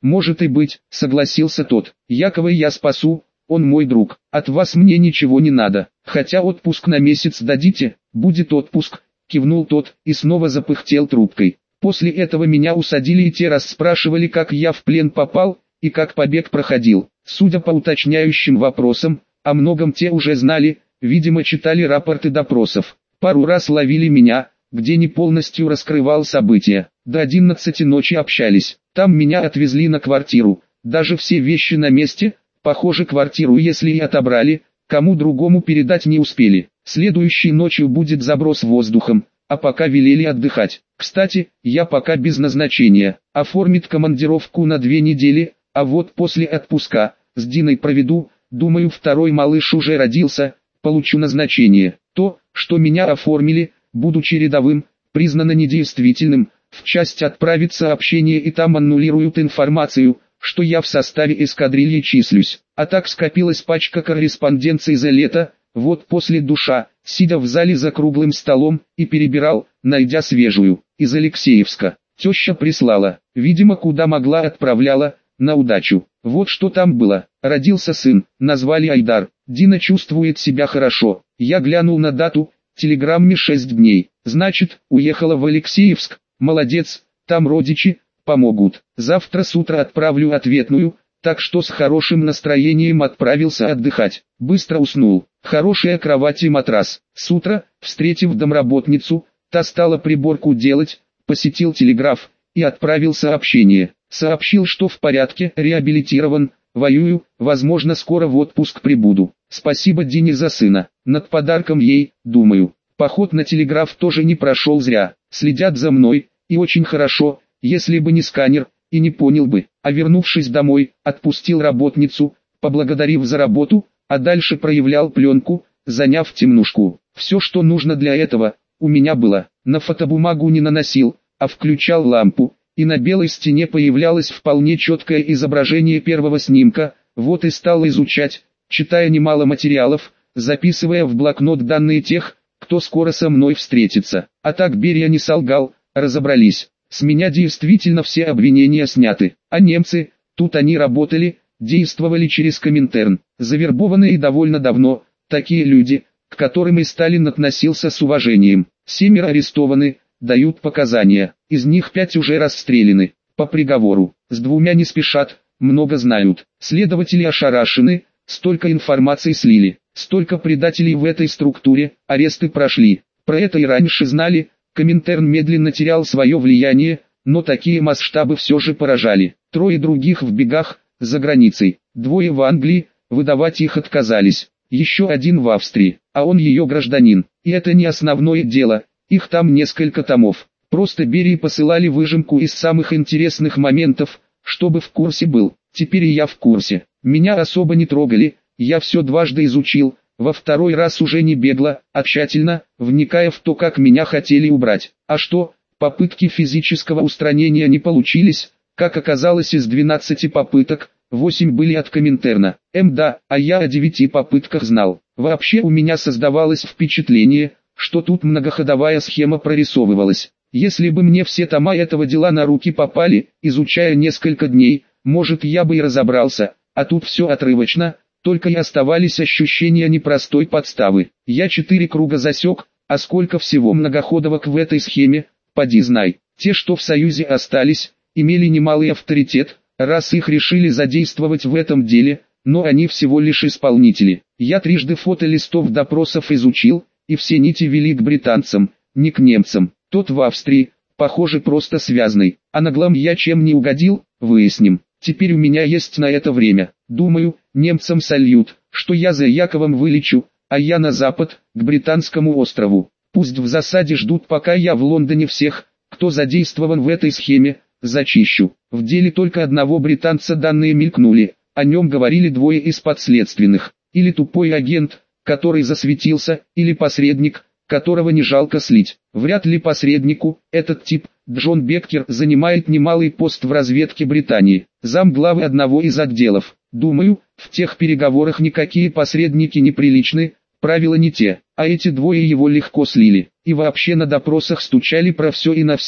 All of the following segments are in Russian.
может и быть, согласился тот. Якова я спасу, он мой друг. От вас мне ничего не надо. Хотя отпуск на месяц дадите, будет отпуск, кивнул тот и снова запыхтел трубкой. После этого меня усадили и те расспрашивали, как я в плен попал и как побег проходил. Судя по уточняющим вопросам, о многом те уже знали, видимо читали рапорты допросов. Пару раз ловили меня, где не полностью раскрывал события. До 11 ночи общались. Там меня отвезли на квартиру. Даже все вещи на месте. Похоже, квартиру если и отобрали, кому другому передать не успели. Следующей ночью будет заброс воздухом, а пока велели отдыхать. Кстати, я пока без назначения. Оформит командировку на 2 недели, а вот после отпуска, с Диной проведу, думаю второй малыш уже родился, получу назначение. То, что меня оформили, будучи рядовым, признано недействительным, в часть отправит сообщение и там аннулируют информацию, что я в составе эскадрильи числюсь. А так скопилась пачка корреспонденции за лето, вот после душа, сидя в зале за круглым столом, и перебирал, найдя свежую, из Алексеевска. Теща прислала, видимо куда могла отправляла, на удачу. Вот что там было. Родился сын, назвали Айдар. Дина чувствует себя хорошо. Я глянул на дату, телеграмме 6 дней. Значит, уехала в Алексеевск. Молодец, там родичи помогут. Завтра с утра отправлю ответную, так что с хорошим настроением отправился отдыхать. Быстро уснул. Хорошая кровать и матрас. С утра, встретив домработницу, та стала приборку делать, посетил телеграф и отправил сообщение. Сообщил, что в порядке, реабилитирован, воюю, возможно скоро в отпуск прибуду. Спасибо Дине за сына. Над подарком ей, думаю. Поход на телеграф тоже не прошел зря. Следят за мной, и очень хорошо, если бы не сканер, и не понял бы. А вернувшись домой, отпустил работницу, поблагодарив за работу, а дальше проявлял пленку, заняв темнушку. Все, что нужно для этого, у меня было. На фотобумагу не наносил, а включал лампу, и на белой стене появлялось вполне четкое изображение первого снимка. Вот и стал изучать, читая немало материалов, записывая в блокнот данные тех, кто скоро со мной встретится. А так Берия не солгал, разобрались. С меня действительно все обвинения сняты. А немцы, тут они работали, действовали через Коминтерн, завербованные довольно давно, такие люди, к которым и Сталин относился с уважением. 7 арестованы, дают показания, из них 5 уже расстреляны, по приговору, с 2 не спешат, много знают. Следователи ошарашены, столько информации слили, столько предателей в этой структуре, аресты прошли. Про это и раньше знали, Коминтерн медленно терял свое влияние, но такие масштабы все же поражали. 3 других в бегах, за границей, 2 в Англии, выдавать их отказались. Еще 1 в Австрии, а он ее гражданин. И это не основное дело, их там несколько томов. Просто Берии посылали выжимку из самых интересных моментов, чтобы в курсе был. Теперь и я в курсе. Меня особо не трогали, я все дважды изучил, во второй раз уже не бегло, а тщательно, вникая в то, как меня хотели убрать. А что, попытки физического устранения не получились, как оказалось из 12 попыток, 8 были от Коминтерна. Да, а я о 9 попытках знал. Вообще у меня создавалось впечатление, что тут многоходовая схема прорисовывалась. Если бы мне все тома этого дела на руки попали, изучая несколько дней, может я бы и разобрался, а тут все отрывочно, только и оставались ощущения непростой подставы. Я 4 круга засек, а сколько всего многоходовок в этой схеме, поди знай. Те, что в Союзе остались, имели немалый авторитет, раз их решили задействовать в этом деле, но они всего лишь исполнители. Я трижды фото листов допросов изучил, и все нити вели к британцам, не к немцам. Тот в Австрии, похоже просто связанный, а наглом я чем не угодил, выясним. Теперь у меня есть на это время. Думаю, немцам сольют, что я за Яковом вылечу, а я на запад, к британскому острову. Пусть в засаде ждут, пока я в Лондоне всех, кто задействован в этой схеме, зачищу. В деле только одного британца данные мелькнули, о нем говорили 2 из подследственных. Или тупой агент, который засветился, или посредник, которого не жалко слить. Вряд ли посреднику. Этот тип, Джон Беккер, занимает немалый пост в разведке Британии, замглавы одного из отделов. Думаю, в тех переговорах никакие посредники не приличны, правила не те, а эти 2 его легко слили. И вообще на допросах стучали про все и на всех.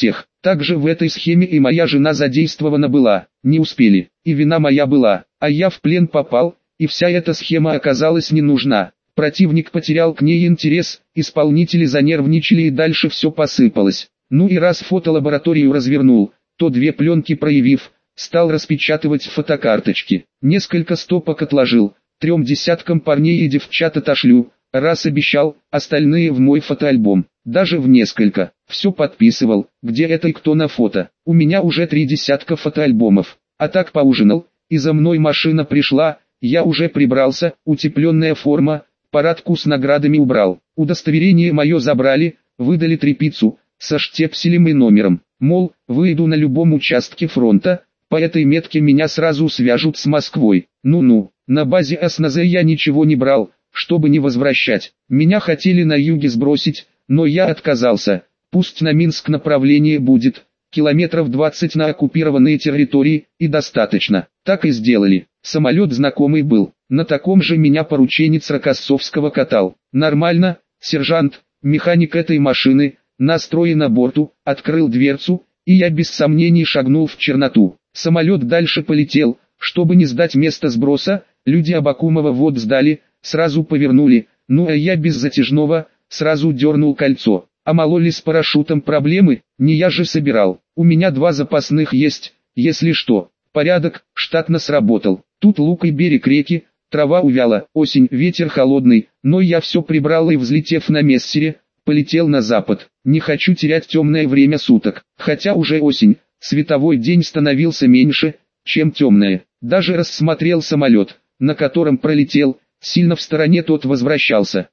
Также в этой схеме и моя жена задействована была, не успели, и вина моя была, а я в плен попал, и вся эта схема оказалась не нужна. Противник потерял к ней интерес, исполнители занервничали и дальше все посыпалось. Ну и раз фотолабораторию развернул, то две пленки проявив, стал распечатывать фотокарточки. Несколько стопок отложил, 3 десяткам парней и девчат отошлю, раз обещал, остальные в мой фотоальбом. Даже в несколько, все подписывал, где это и кто на фото. У меня уже 3 десятка фотоальбомов. А так поужинал, и за мной машина пришла, я уже прибрался, утепленная форма, парадку с наградами убрал. Удостоверение мое забрали, выдали тряпицу, со штепселем и номером. Мол, выйду на любом участке фронта, по этой метке меня сразу свяжут с Москвой. Ну-ну, на базе ОСНЗ я ничего не брал, чтобы не возвращать. Меня хотели на юге сбросить, но я отказался. Пусть на Минск направление будет, километров 20 на оккупированные территории, и достаточно. Так и сделали. Самолет знакомый был, на таком же меня порученец Рокоссовского катал. Нормально, сержант, механик этой машины, настрой на борту, открыл дверцу, и я без сомнений шагнул в черноту. Самолет дальше полетел, чтобы не сдать место сброса, люди Абакумова вот сдали, сразу повернули, ну а я без затяжного, сразу дернул кольцо. А мало ли с парашютом проблемы, не я же собирал, у меня 2 запасных есть, если что. Порядок, штатно сработал. Тут луг и берег реки, трава увяла, осень, ветер холодный, но я все прибрал и, взлетев на мессере, полетел на запад. Не хочу терять темное время суток, хотя уже осень, световой день становился меньше, чем темное. Даже рассмотрел самолет, на котором пролетел, сильно в стороне тот возвращался.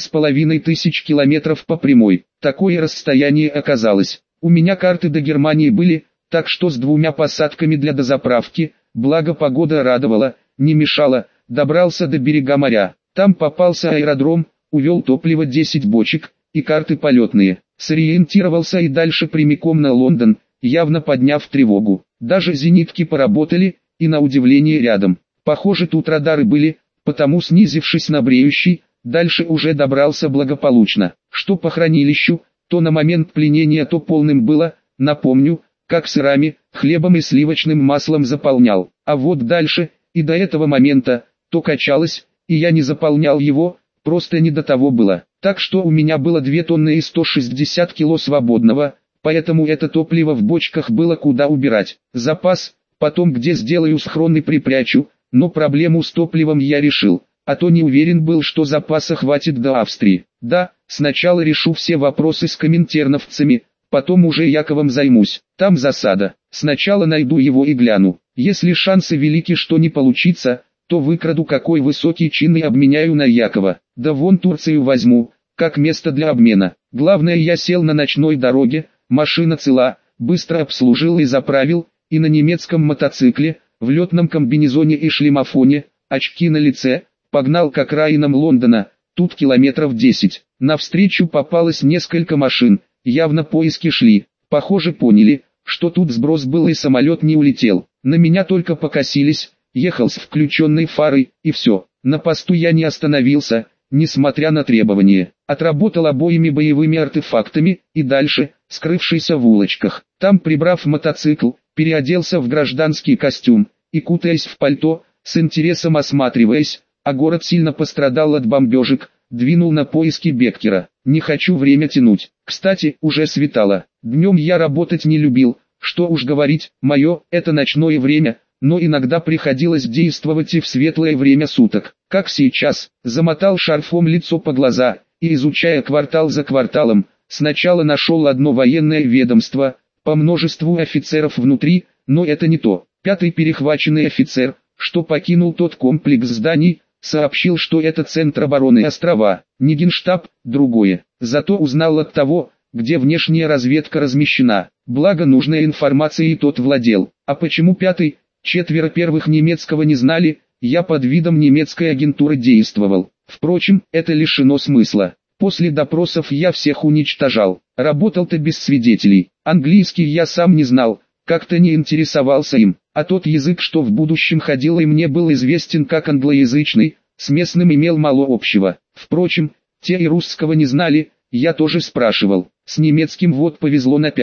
2500 километров по прямой, такое расстояние оказалось. У меня карты до Германии были, так что с 2 посадками для дозаправки, благо погода радовала, не мешала, добрался до берега моря. Там попался аэродром, увел топливо 10 бочек, и карты полетные. Сориентировался и дальше прямиком на Лондон, явно подняв тревогу. Даже зенитки поработали, и на удивление рядом. Похоже, тут радары были, потому, снизившись на бреющий, дальше уже добрался благополучно. Что по хранилищу, то на момент пленения то полным было, напомню, как сырами, хлебом и сливочным маслом заполнял. А вот дальше, и до этого момента, то качалось, и я не заполнял его, просто не до того было. Так что у меня было 2 тонны и 160 кило свободного, поэтому это топливо в бочках было куда убирать. Запас, потом где сделаю схрон и припрячу, но проблему с топливом я решил, а то не уверен был, что запаса хватит до Австрии. Да, сначала решу все вопросы с коминтерновцами, потом уже Яковом займусь. Там засада, сначала найду его и гляну. Если шансы велики, что не получится, то выкраду какой высокий чин и обменяю на Якова. Да вон Турцию возьму, как место для обмена. Главное, я сел на ночной дороге, машина цела, быстро обслужил и заправил, и на немецком мотоцикле, в летном комбинезоне и шлемофоне, очки на лице, погнал к окраинам Лондона, тут километров 10. Навстречу попалось несколько машин, явно поиски шли. Похоже, поняли, что тут сброс был и самолет не улетел. На меня только покосились, ехал с включенной фарой, и все. На посту я не остановился, несмотря на требования. Отработал обоими боевыми артефактами, и дальше, скрывшийся в улочках. Там, прибрав мотоцикл, переоделся в гражданский костюм, и, кутаясь в пальто, с интересом осматриваясь, а город сильно пострадал от бомбежек, двинул на поиски Беккера. Не хочу время тянуть. Кстати, уже светало. Днем я работать не любил, что уж говорить, мое, это ночное время, но иногда приходилось действовать и в светлое время суток. Как сейчас, замотал шарфом лицо по глаза, и, изучая квартал за кварталом, сначала нашел одно военное ведомство, по множеству офицеров внутри, но это не то. 5-й перехваченный офицер, что покинул тот комплекс зданий, сообщил, что это центр обороны острова, не генштаб, другое. Зато узнал от того, где внешняя разведка размещена. Благо нужной информацией тот владел. А почему 5-й, 4 первых немецкого не знали, я под видом немецкой агентуры действовал. Впрочем, это лишено смысла. После допросов я всех уничтожал. Работал-то без свидетелей. Английский я сам не знал, как-то не интересовался им. А тот язык, что в будущем ходил и мне был известен как англоязычный, с местным имел мало общего. Впрочем, те и русского не знали, я тоже спрашивал. С немецким вот повезло на 5-м.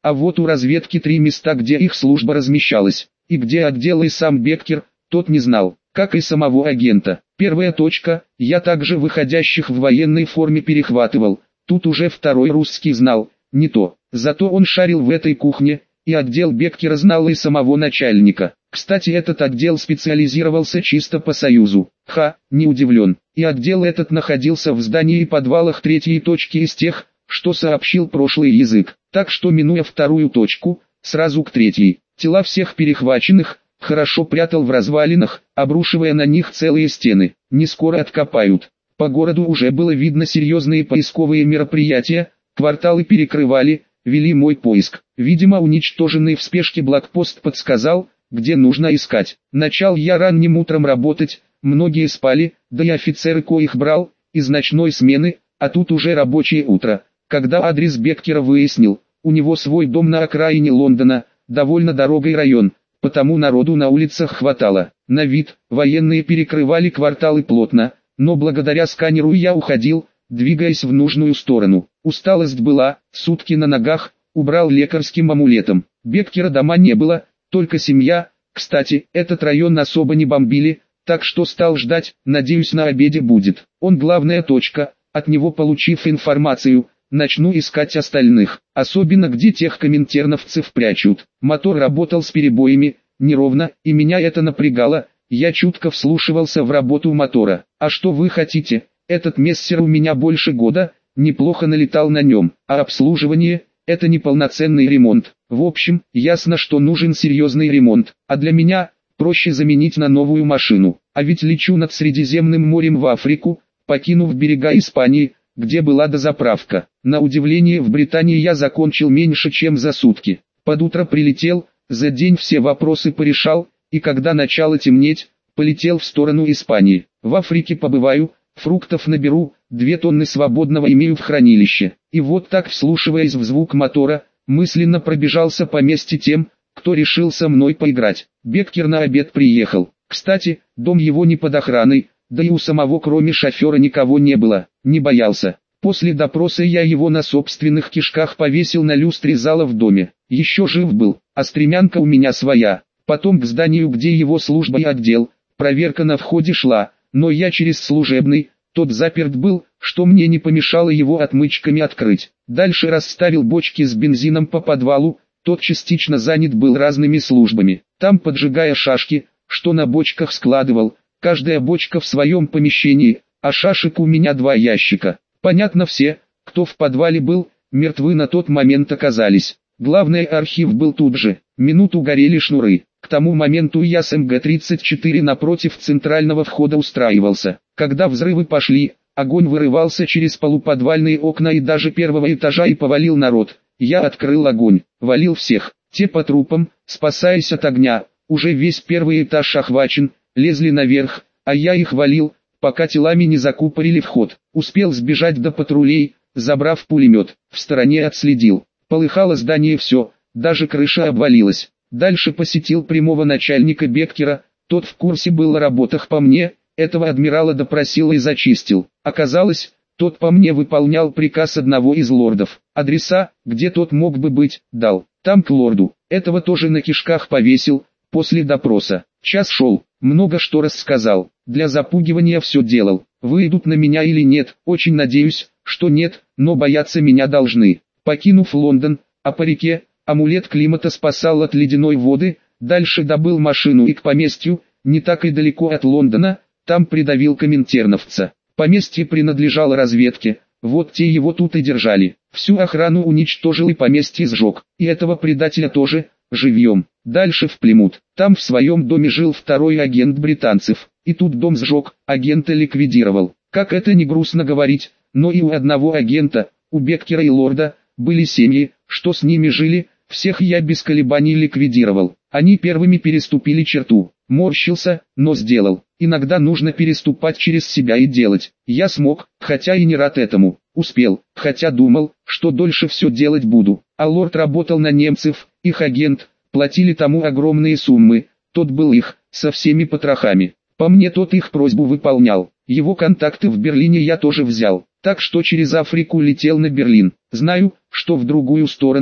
А вот у разведки 3 места, где их служба размещалась, и где отдел и сам Беккер, тот не знал, как и самого агента. Первая точка, я также выходящих в военной форме перехватывал, тут уже второй русский знал, не то, зато он шарил в этой кухне, и отдел Беккера знал и самого начальника. Кстати, этот отдел специализировался чисто по Союзу. Не удивлен. И отдел этот находился в здании и подвалах третьей точки из тех, что сообщил прошлый язык. Так что, минуя вторую точку, сразу к третьей. Тела всех перехваченных хорошо прятал в развалинах, обрушивая на них целые стены. Не скоро откопают. По городу уже было видно серьезные поисковые мероприятия, кварталы перекрывали, вели мой поиск. Видимо, уничтоженный в спешке блокпост подсказал, где нужно искать. Начал я ранним утром работать, многие спали, да и офицеры коих брал, из ночной смены, а тут уже рабочее утро. Когда адрес Беккера выяснил, у него свой дом на окраине Лондона, довольно дорогой район, потому народу на улицах хватало. На вид, военные перекрывали кварталы плотно, но благодаря сканеру я уходил, двигаясь в нужную сторону. Усталость была, сутки на ногах, убрал лекарским амулетом. Беккера дома не было, только семья. Кстати, этот район особо не бомбили, так что стал ждать, надеюсь, на обеде будет. Он главная точка, от него получив информацию, начну искать остальных, особенно где тех коминтерновцев прячут. Мотор работал с перебоями, неровно, и меня это напрягало, я чутко вслушивался в работу мотора. А что вы хотите, этот мессер у меня больше года, неплохо налетал на нем, а обслуживание – это не полноценный ремонт. В общем, ясно, что нужен серьезный ремонт, а для меня проще заменить на новую машину. А ведь лечу над Средиземным морем в Африку, покинув берега Испании, где была дозаправка. На удивление, в Британии я закончил меньше чем за сутки. Под утро прилетел, за день все вопросы порешал, и когда начало темнеть, полетел в сторону Испании. В Африке побываю, фруктов наберу, 2 тонны свободного имею в хранилище. И вот так, вслушиваясь в звук мотора, мысленно пробежался по месте тем, кто решил со мной поиграть. Беккер на обед приехал. Кстати, дом его не под охраной, да и у самого кроме шофера никого не было, не боялся. После допроса я его на собственных кишках повесил на люстре зала в доме. Еще жив был, а стремянка у меня своя. Потом к зданию, где его служба и отдел, проверка на входе шла, но я через служебный, тот заперт был, что мне не помешало его отмычками открыть. Дальше расставил бочки с бензином по подвалу, тот частично занят был разными службами. Там, поджигая шашки, что на бочках складывал, каждая бочка в своем помещении, а шашек у меня 2 ящика. Понятно, все, кто в подвале был, мертвы на тот момент оказались. Главный архив был тут же, минуту горели шнуры. К тому моменту я с МГ-34 напротив центрального входа устраивался. Когда взрывы пошли, огонь вырывался через полуподвальные окна и даже первого этажа и повалил народ. Я открыл огонь, валил всех, те по трупам, спасаясь от огня. Уже весь первый этаж охвачен, лезли наверх, а я их валил, пока телами не закупорили вход. Успел сбежать до патрулей, забрав пулемет, в стороне отследил. Полыхало здание все, даже крыша обвалилась. Дальше посетил прямого начальника Беккера, тот в курсе был о работах по мне, этого адмирала допросил и зачистил. Оказалось, тот по мне выполнял приказ одного из лордов. Адреса, где тот мог бы быть, дал. Там к лорду, этого тоже на кишках повесил, после допроса. Час шел, много что рассказал, для запугивания все делал. Выйдут на меня или нет, очень надеюсь, что нет, но бояться меня должны. Покинув Лондон, а по реке, амулет климата спасал от ледяной воды, дальше добыл машину и к поместью, не так и далеко от Лондона, там придавил коминтерновца. Поместье принадлежало разведке, вот те его тут и держали. Всю охрану уничтожил и поместье сжег, и этого предателя тоже, живьем. Дальше в Плимут, там в своем доме жил второй агент британцев, и тут дом сжег, агента ликвидировал. Как это не грустно говорить, но и у одного агента, у Беккера и лорда, были семьи, что с ними жили, всех я без колебаний ликвидировал. Они первыми переступили черту. Морщился, но сделал. Иногда нужно переступать через себя и делать. Я смог, хотя и не рад этому. Успел, хотя думал, что дольше все делать буду. А лорд работал на немцев, их агент, платили тому огромные суммы. Тот был их, со всеми потрохами. По мне тот их просьбу выполнял. Его контакты в Берлине я тоже взял. Так что через Африку летел на Берлин. Знаю, что в другую сторону,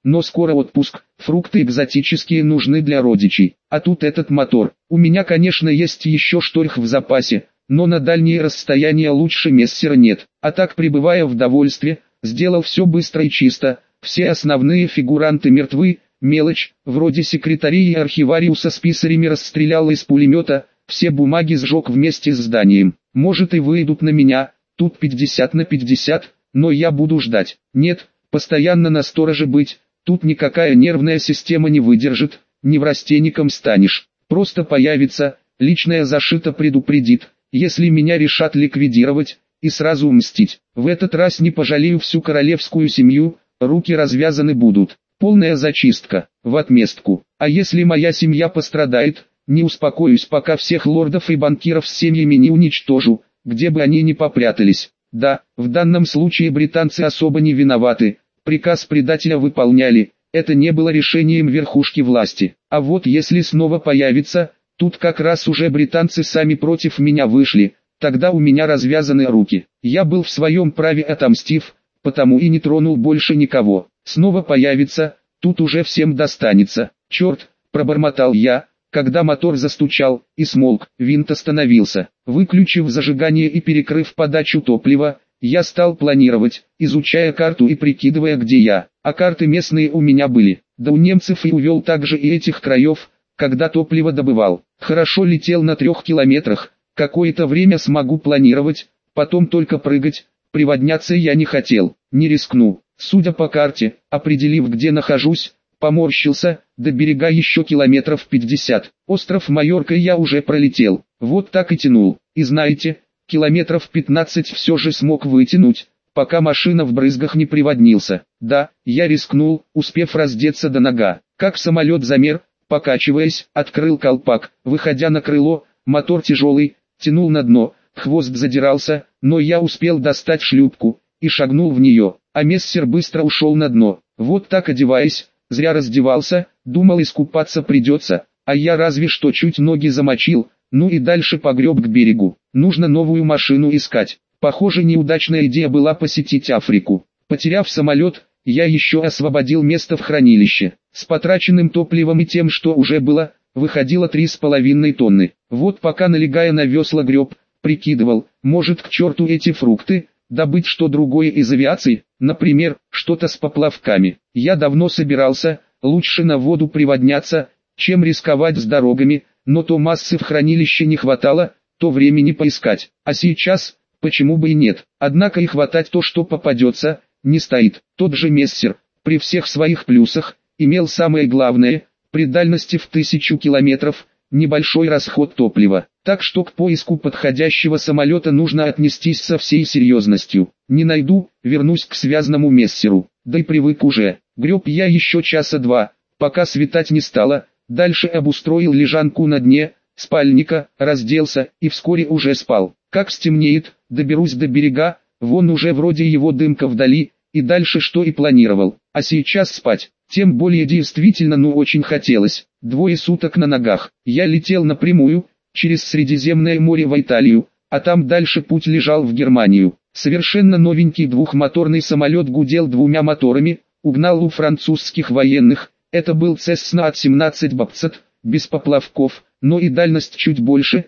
но скоро отпуск, фрукты экзотические нужны для родичей. А тут этот мотор. У меня, конечно, есть еще шторх в запасе, но на дальние расстояния лучше мессера нет. А так, пребывая в довольстве, сделал все быстро и чисто, все основные фигуранты мертвы, мелочь, вроде секретарей и архивариуса с писарями расстрелял из пулемета, все бумаги сжег вместе с зданием. Может и выйдут на меня, тут 50 на 50, но я буду ждать. Нет, постоянно на стороже быть, тут никакая нервная система не выдержит, неврастенником станешь. Просто появится, личная зашита предупредит, если меня решат ликвидировать, и сразу мстить. В этот раз не пожалею всю королевскую семью, руки развязаны будут. Полная зачистка, в отместку. А если моя семья пострадает, не успокоюсь, пока всех лордов и банкиров с семьями не уничтожу, где бы они ни попрятались. Да, в данном случае британцы особо не виноваты, приказ предателя выполняли, это не было решением верхушки власти. А вот если снова появится, тут как раз уже британцы сами против меня вышли, тогда у меня развязаны руки. Я был в своем праве, отомстив, потому и не тронул больше никого. Снова появится, тут уже всем достанется. Черт, пробормотал я, когда мотор застучал и смолк, винт остановился. Выключив зажигание и перекрыв подачу топлива, я стал планировать, изучая карту и прикидывая, где я. А карты местные у меня были, да у немцев, и увел также и этих краев, когда топливо добывал. Хорошо летел на 3 километрах, какое-то время смогу планировать, потом только прыгать, приводняться я не хотел, не рискну. Судя по карте, определив, где нахожусь, поморщился, до берега еще километров 50. Остров Майорка я уже пролетел, вот так и тянул. И знаете, километров 15 все же смог вытянуть, пока машина в брызгах не приводнился. Да, я рискнул, успев раздеться до нога. Как самолет замер, покачиваясь, открыл колпак, выходя на крыло, мотор тяжелый, тянул на дно, хвост задирался, но я успел достать шлюпку и шагнул в нее, а мессер быстро ушел на дно. Вот так, одеваясь, зря раздевался, думал, искупаться придется, а я разве что чуть ноги замочил, ну и дальше погреб к берегу. Нужно новую машину искать. Похоже, неудачная идея была посетить Африку. Потеряв самолет, я еще освободил место в хранилище. С потраченным топливом и тем, что уже было, выходило 3,5 тонны. Вот пока, налегая на весла, греб, прикидывал, может, к черту эти фрукты, добыть что другое из авиации, например, что-то с поплавками. Я давно собирался, лучше на воду приводняться, чем рисковать с дорогами, но то массы в хранилище не хватало, то времени поискать. А сейчас, почему бы и нет, однако и хватать то, что попадется, не стоит. Тот же мессер, при всех своих плюсах, имел самое главное, при дальности в 1000 километров, небольшой расход топлива. Так что к поиску подходящего самолета нужно отнестись со всей серьезностью. Не найду, вернусь к связному мессеру. Да и привык уже. Греб я еще часа два, пока светать не стало. Дальше обустроил лежанку на дне спальника, разделся и вскоре уже спал. Как стемнеет, доберусь до берега, вон уже вроде его дымка вдали, и дальше что и планировал. А сейчас спать, тем более действительно очень хотелось. 2 суток на ногах. Я летел напрямую, через Средиземное море в Италию, а там дальше путь лежал в Германию. Совершенно новенький двухмоторный самолет гудел 2 моторами, угнал у французских военных. Это был Cessna от 17 Бобцет, без поплавков, но и дальность чуть больше,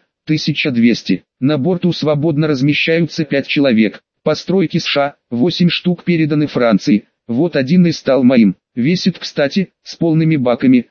1200. На борту свободно размещаются 5 человек. Постройки США, 8 штук переданы Франции, вот один и стал моим. Весит, кстати, с полными баками,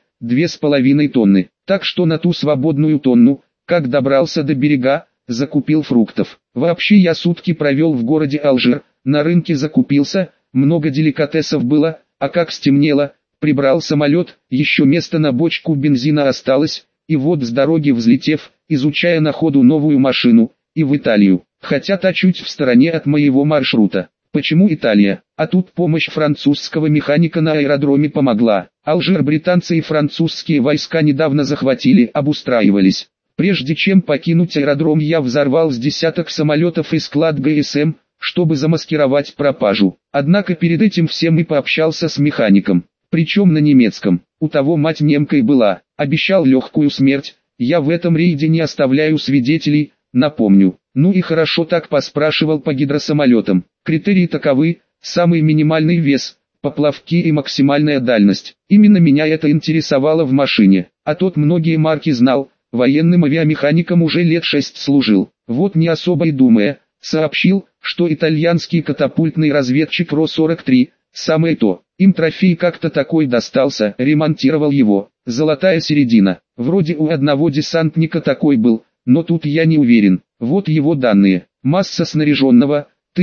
2,5 тонны. Так что на ту свободную тонну, как добрался до берега, закупил фруктов. Вообще я сутки провел в городе Алжир, на рынке закупился, много деликатесов было, а как стемнело, прибрал самолет, еще место на бочку бензина осталось, и вот с дороги взлетев, изучая на ходу новую машину, и в Италию, хотя та чуть в стороне от моего маршрута. Почему Италия? А тут помощь французского механика на аэродроме помогла. Алжир британцы и французские войска недавно захватили, обустраивались. Прежде чем покинуть аэродром, я взорвал с десяток самолетов и склад ГСМ, чтобы замаскировать пропажу. Однако перед этим всем и пообщался с механиком, причем на немецком. У того мать немкой была, обещал легкую смерть. Я в этом рейде не оставляю свидетелей, напомню. Ну и хорошо так, поспрашивал по гидросамолетам. Критерии таковы: самый минимальный вес, поплавки и максимальная дальность. Именно меня это интересовало в машине, а тот многие марки знал, военным авиамехаником уже лет 6 служил. Вот не особо и думая, сообщил, что итальянский катапультный разведчик Ро-43, самое то. Им трофей как-то такой достался, ремонтировал его. Золотая середина. Вроде у одного десантника такой был, но тут я не уверен. Вот его данные. Масса снаряженного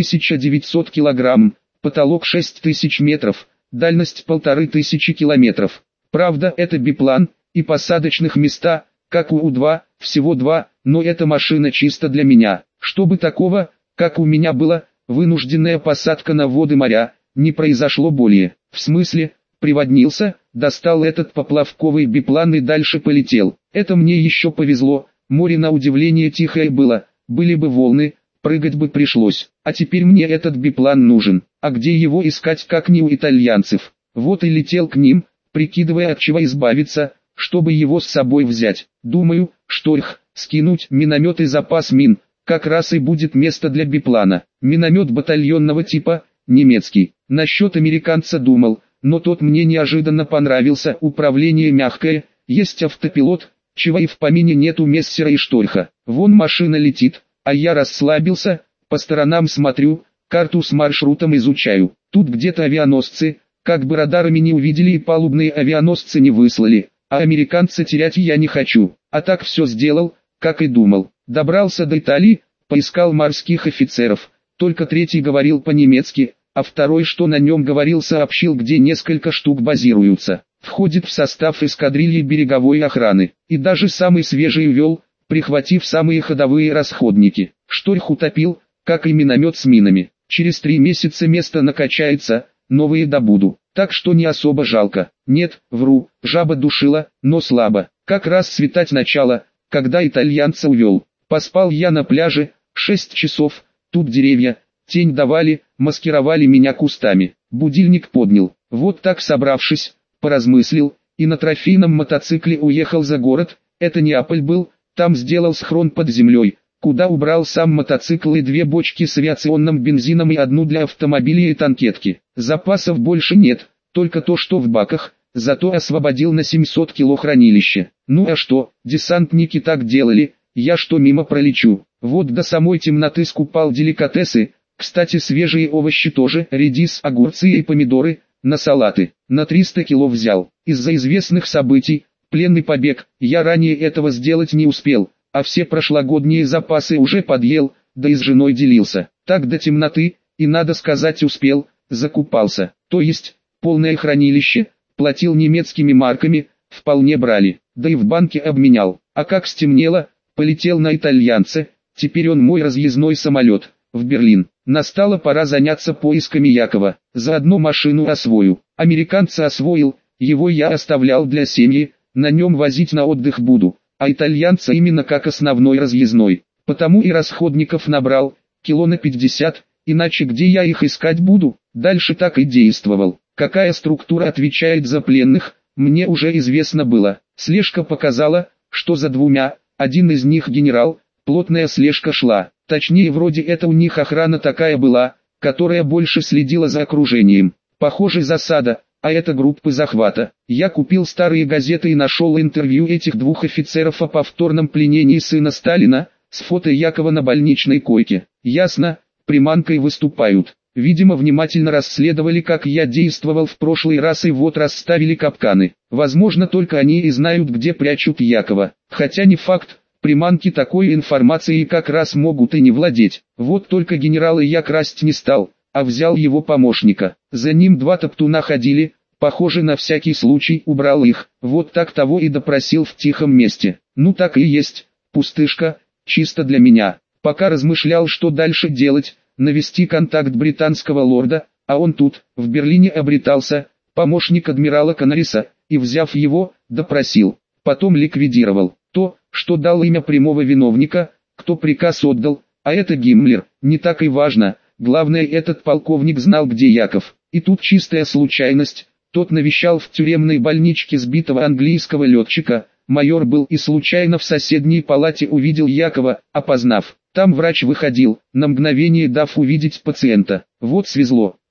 1900 килограмм, потолок 6000 метров, дальность 1500 километров. Правда, это биплан, и посадочных места, как у У-2, всего 2, но эта машина чисто для меня. Чтобы такого, как у меня было, вынужденная посадка на воды моря, не произошло более. В смысле, приводнился, достал этот поплавковый биплан и дальше полетел. Это мне еще повезло, море на удивление тихое было, были бы волны, прыгать бы пришлось. А теперь мне этот биплан нужен, а где его искать, как не у итальянцев? Вот и летел к ним, прикидывая, от чего избавиться, чтобы его с собой взять. Думаю, что их скинуть миномет и запас мин, как раз и будет место для биплана. Миномет батальонного типа, немецкий. Насчет американца думал, но тот мне неожиданно понравился. Управление мягкое, есть автопилот, чего и в помине нет у Мессера и Штольха. Вон машина летит, а я расслабился, по сторонам смотрю, карту с маршрутом изучаю. Тут где-то авианосцы, как бы радарами не увидели и палубные авианосцы не выслали, а американца терять я не хочу. А так все сделал, как и думал. Добрался до Италии, поискал морских офицеров, только третий говорил по-немецки, а второй, что на нем говорил, сообщил, где несколько штук базируются. Входит в состав эскадрильи береговой охраны, и даже самый свежий вел, прихватив самые ходовые расходники. Шторх утопил, как и миномет с минами. Через 3 месяца место накачается, новые добуду, так что не особо жалко. Нет, вру, жаба душила, но слабо. Как раз светать начало, когда итальянца увел. Поспал я на пляже, 6 часов, тут деревья, тень давали, маскировали меня кустами. Будильник поднял, вот так собравшись, поразмыслил, и на трофейном мотоцикле уехал за город. Это Неаполь был, там сделал схрон под землей, куда убрал сам мотоцикл и 2 бочки с авиационным бензином и одну для автомобиля и танкетки. Запасов больше нет, только то, что в баках, зато освободил на 700 кило хранилище. Ну а что, десантники так делали, я что мимо пролечу. Вот до самой темноты скупал деликатесы, кстати свежие овощи тоже, редис, огурцы и помидоры, на салаты. На 300 кило взял. Из-за известных событий, пленный побег, я ранее этого сделать не успел, а все прошлогодние запасы уже подъел, да и с женой делился. Так до темноты, и надо сказать успел, закупался. То есть, полное хранилище, платил немецкими марками, вполне брали, да и в банке обменял. А как стемнело, полетел на итальянца, теперь он мой разъездной самолет, в Берлин. Настала пора заняться поисками Якова, заодно машину освою. Американца освоил, его я оставлял для семьи, на нем возить на отдых буду, а итальянца именно как основной разъездной. Потому и расходников набрал, кило на 50, иначе где я их искать буду? Дальше так и действовал. Какая структура отвечает за пленных, мне уже известно было. Слежка показала, что за 2, один из них генерал, плотная слежка шла. Точнее, вроде это у них охрана такая была, которая больше следила за окружением. Похоже, засада, а это группы захвата. Я купил старые газеты и нашел интервью этих 2 офицеров о повторном пленении сына Сталина, с фото Якова на больничной койке. Ясно, приманкой выступают. Видимо, внимательно расследовали, как я действовал в прошлый раз, и вот расставили капканы. Возможно, только они и знают, где прячут Якова. Хотя не факт. Приманки такой информацией как раз могут и не владеть. Вот только генерала я красть не стал, а взял его помощника. За ним 2 топтуна ходили, похоже, на всякий случай убрал их. Вот так того и допросил в тихом месте. Ну так и есть, пустышка, чисто для меня. Пока размышлял, что дальше делать, навести контакт британского лорда, а он тут, в Берлине обретался, помощник адмирала Канариса, и взяв его, допросил. Потом ликвидировал. То, что дал имя прямого виновника, кто приказ отдал, а это Гиммлер, не так и важно, главное, этот полковник знал, где Яков. И тут чистая случайность, тот навещал в тюремной больничке сбитого английского летчика, майор был и случайно в соседней палате увидел Якова, опознав. Там врач выходил, на мгновение дав увидеть пациента. Вот свезло.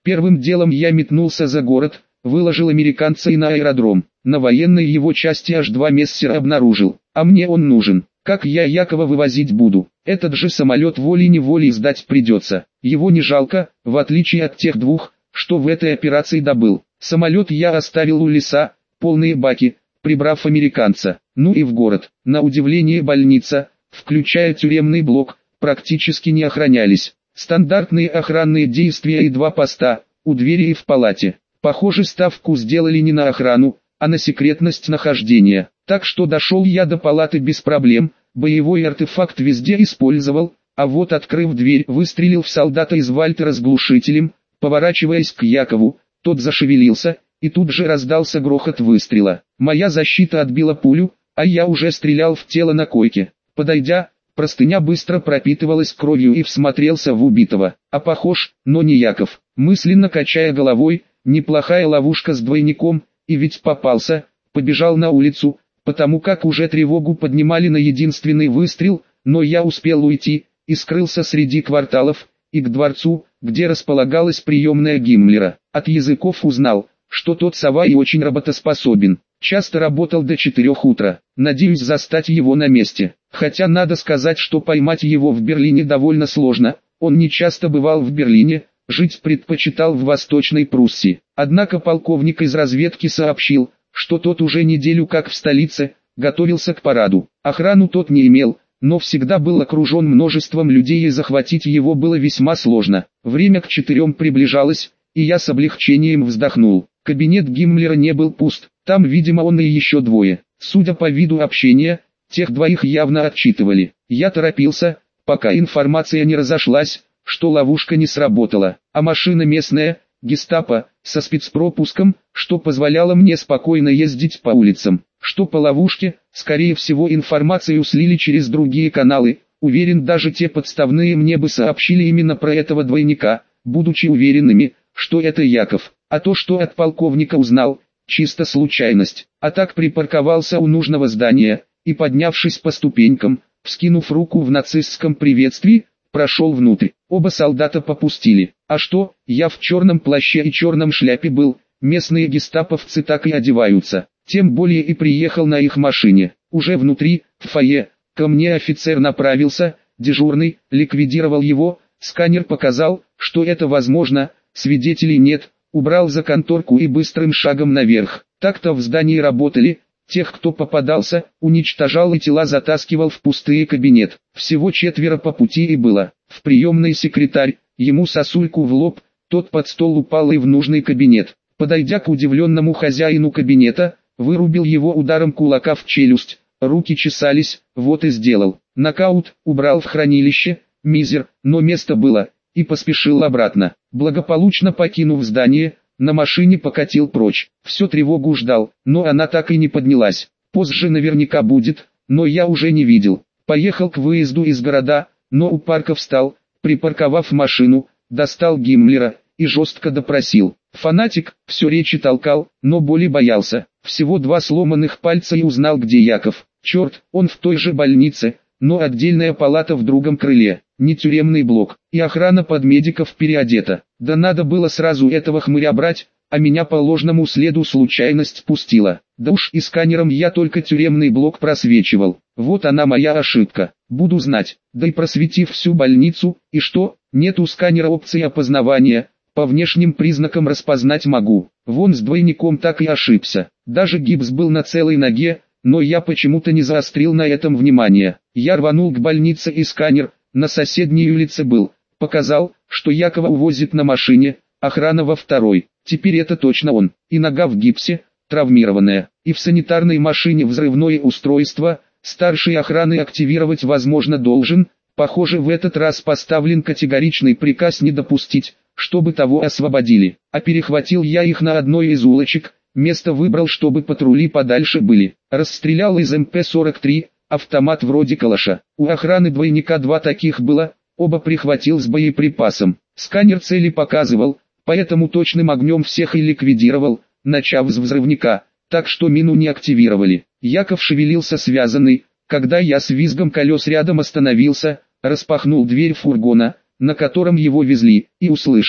Первым делом я метнулся за город, выложил американца и на аэродром. На военной его части аж 2 мессера обнаружил, а мне он нужен. Как я Якова вывозить буду? Этот же самолет волей-неволей сдать придется. Его не жалко, в отличие от тех двух, что в этой операции добыл. Самолет я оставил у леса, полные баки, прибрав американца. Ну и в город. На удивление больница, включая тюремный блок, практически не охранялись. Стандартные охранные действия и 2 поста, у двери и в палате. Похоже, ставку сделали не на охрану, а на секретность нахождения. Так что дошел я до палаты без проблем, боевой артефакт везде использовал, а вот открыв дверь, выстрелил в солдата из Вальтера с глушителем, поворачиваясь к Якову, тот зашевелился, и тут же раздался грохот выстрела. Моя защита отбила пулю, а я уже стрелял в тело на койке. Подойдя, простыня быстро пропитывалась кровью и всмотрелся в убитого. А похож, но не Яков. Мысленно качая головой, неплохая ловушка с двойником, и ведь попался, побежал на улицу, потому как уже тревогу поднимали на единственный выстрел, но я успел уйти, и скрылся среди кварталов, и к дворцу, где располагалась приемная Гиммлера. От языков узнал, что тот сова и очень работоспособен. Часто работал до 4 утра. Надеюсь застать его на месте. Хотя надо сказать, что поймать его в Берлине довольно сложно. Он не часто бывал в Берлине, жить предпочитал в Восточной Пруссии. Однако полковник из разведки сообщил, что тот уже неделю как в столице, готовился к параду. Охрану тот не имел, но всегда был окружен множеством людей и захватить его было весьма сложно. Время к 4 приближалось, и я с облегчением вздохнул. Кабинет Гиммлера не был пуст, там видимо он и еще 2. Судя по виду общения, тех 2 явно отчитывали. Я торопился, пока информация не разошлась, что ловушка не сработала, а машина местная, гестапо, со спецпропуском, что позволяло мне спокойно ездить по улицам. Что по ловушке, скорее всего информацию слили через другие каналы, уверен даже те подставные мне бы сообщили именно про этого двойника, будучи уверенными, что это Яков. А то, что от полковника узнал, чисто случайность. А так припарковался у нужного здания, и поднявшись по ступенькам, вскинув руку в нацистском приветствии, прошел внутрь. Оба солдата попустили. А что, я в черном плаще и черном шляпе был, местные гестаповцы так и одеваются. Тем более и приехал на их машине. Уже внутри, в фойе, ко мне офицер направился, дежурный, ликвидировал его, сканер показал, что это возможно, свидетелей нет, убрал за конторку и быстрым шагом наверх. Так-то в здании работали, тех, кто попадался, уничтожал и тела затаскивал в пустые кабинет. Всего 4 по пути и было. В приемной секретарь, ему сосульку в лоб, тот под стол упал и в нужный кабинет. Подойдя к удивленному хозяину кабинета, вырубил его ударом кулака в челюсть, руки чесались, вот и сделал. Нокаут, убрал в хранилище, мизер, но место было, и поспешил обратно. Благополучно покинув здание, на машине покатил прочь. Всю тревогу ждал, но она так и не поднялась. Позже наверняка будет, но я уже не видел. Поехал к выезду из города, но у парка встал, припарковав машину, достал Гиммлера и жестко допросил. Фанатик, все речи толкал, но боли боялся. Всего 2 сломанных пальца и узнал, где Яков. Черт, он в той же больнице, но отдельная палата в другом крыле, не тюремный блок, и охрана под медиков переодета. Да надо было сразу этого хмыря брать, а меня по ложному следу случайность пустила. Да уж и сканером я только тюремный блок просвечивал. Вот она моя ошибка. Буду знать. Да и просветив всю больницу, и что, нет у сканера опции опознавания, по внешним признакам распознать могу. Вон с двойником так и ошибся. Даже гипс был на целой ноге, но я почему-то не заострил на этом внимание. Я рванул к больнице и сканер, на соседней улице был, показал, что Якова увозит на машине, охрана во 2-й. Теперь это точно он. И нога в гипсе, травмированная. И в санитарной машине взрывное устройство, старший охраны активировать возможно должен. Похоже, в этот раз поставлен категоричный приказ не допустить, чтобы того освободили. А перехватил я их на одной из улочек, место выбрал, чтобы патрули подальше были. Расстрелял из МП-43, автомат вроде калаша. У охраны двойника 2 таких было, оба прихватил с боеприпасом. Сканер цели показывал, поэтому точным огнем всех и ликвидировал, начав с взрывника, так что мину не активировали. Яков шевелился связанный, когда я с визгом колес рядом остановился, распахнул дверь фургона, на котором его везли, и услышал: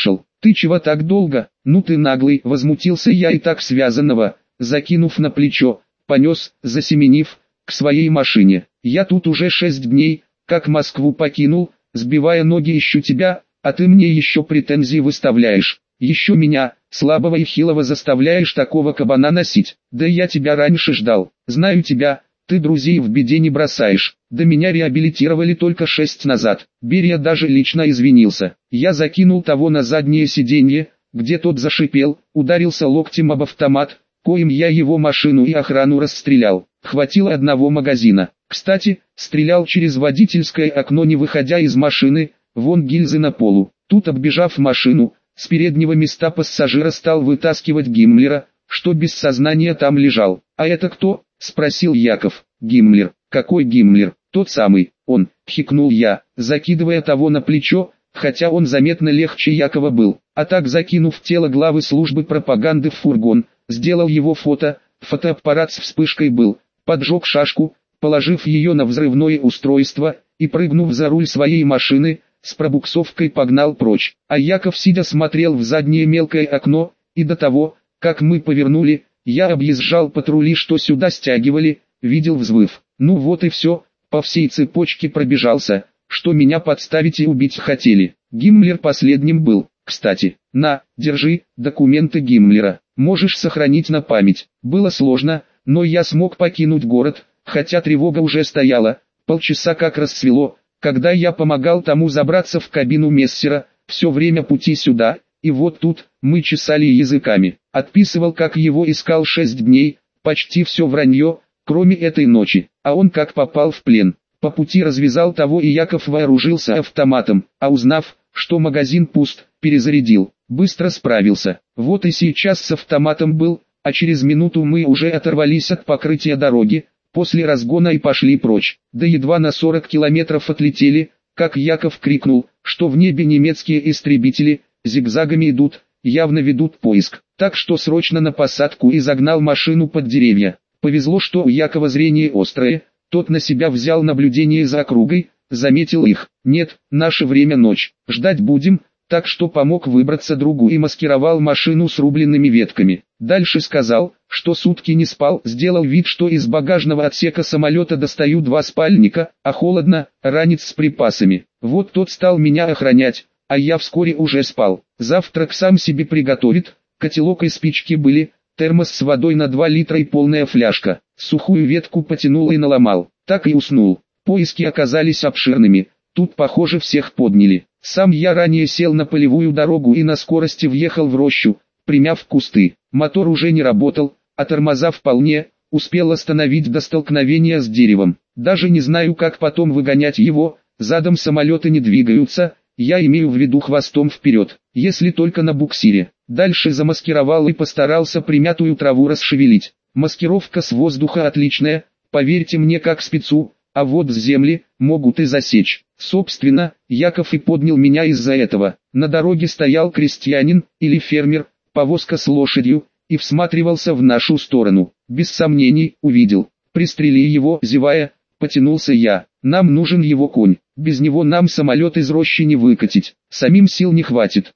Ты чего так долго? Ну ты наглый, возмутился я и так связанного, закинув на плечо, понес, засеменив, к своей машине. Я тут уже 6 дней, как Москву покинул, сбивая ноги ищу тебя, а ты мне еще претензии выставляешь. Еще меня, слабого и хилого, заставляешь такого кабана носить. Да я тебя раньше ждал, знаю тебя, ты друзей в беде не бросаешь. Да меня реабилитировали только 6 назад. Берия даже лично извинился. Я закинул того на заднее сиденье, где тот зашипел, ударился локтем об автомат, коим я его машину и охрану расстрелял. Хватило одного магазина. Кстати, стрелял через водительское окно, не выходя из машины, вон гильзы на полу. Тут, оббежав машину, с переднего места пассажира стал вытаскивать Гиммлера, что без сознания там лежал. «А это кто?» — спросил Яков. «Гиммлер». «Какой Гиммлер?» «Тот самый, он», — хикнул я, закидывая того на плечо, хотя он заметно легче Якова был. А так, закинув тело главы службы пропаганды в фургон, сделал его фото, фотоаппарат с вспышкой был, поджег шашку, положив ее на взрывное устройство, и прыгнув за руль своей машины, с пробуксовкой погнал прочь. А Яков сидя смотрел в заднее мелкое окно, и до того, как мы повернули, я объезжал патрули, что сюда стягивали, видел взрыв. Ну вот и все, по всей цепочке пробежался, что меня подставить и убить хотели. Гиммлер последним был. Кстати, на, держи, документы Гиммлера, можешь сохранить на память. Было сложно, но я смог покинуть город, хотя тревога уже стояла, полчаса как рассвело, когда я помогал тому забраться в кабину Мессера, все время пути сюда, и вот тут, мы чесали языками. Отписывал, как его искал 6 дней, почти все вранье, кроме этой ночи, а он как попал в плен. По пути развязал того, и Яков вооружился автоматом, а узнав, что магазин пуст, перезарядил. Быстро справился. Вот и сейчас с автоматом был, а через минуту мы уже оторвались от покрытия дороги, после разгона и пошли прочь. Да едва на 40 километров отлетели, как Яков крикнул, что в небе немецкие истребители, зигзагами идут, явно ведут поиск. Так что срочно на посадку, и загнал машину под деревья. Повезло, что у Якова зрение острое, тот на себя взял наблюдение за округой, заметил их. Нет, наше время ночь, ждать будем, так что помог выбраться другу и маскировал машину с рубленными ветками. Дальше сказал, что сутки не спал, сделал вид, что из багажного отсека самолета достаю 2 спальника, а холодно, ранец с припасами. Вот тот стал меня охранять, а я вскоре уже спал. Завтрак сам себе приготовит, котелок и спички были, термос с водой на 2 литра и полная фляжка. Сухую ветку потянул и наломал, так и уснул. Поиски оказались обширными, тут похоже всех подняли. Сам я ранее сел на полевую дорогу и на скорости въехал в рощу, примяв кусты. Мотор уже не работал, а тормоза вполне, успел остановить до столкновения с деревом. Даже не знаю, как потом выгонять его, задом самолеты не двигаются, я имею в виду хвостом вперед, если только на буксире. Дальше замаскировал и постарался примятую траву расшевелить. Маскировка с воздуха отличная, поверьте мне как спецу, а вот с земли могут и засечь. Собственно, Яков и поднял меня из-за этого. На дороге стоял крестьянин или фермер, повозка с лошадью, и всматривался в нашу сторону. Без сомнений, увидел. Пристрели его, зевая, потянулся я. Нам нужен его конь. Без него нам самолет из рощи не выкатить. Самим сил не хватит.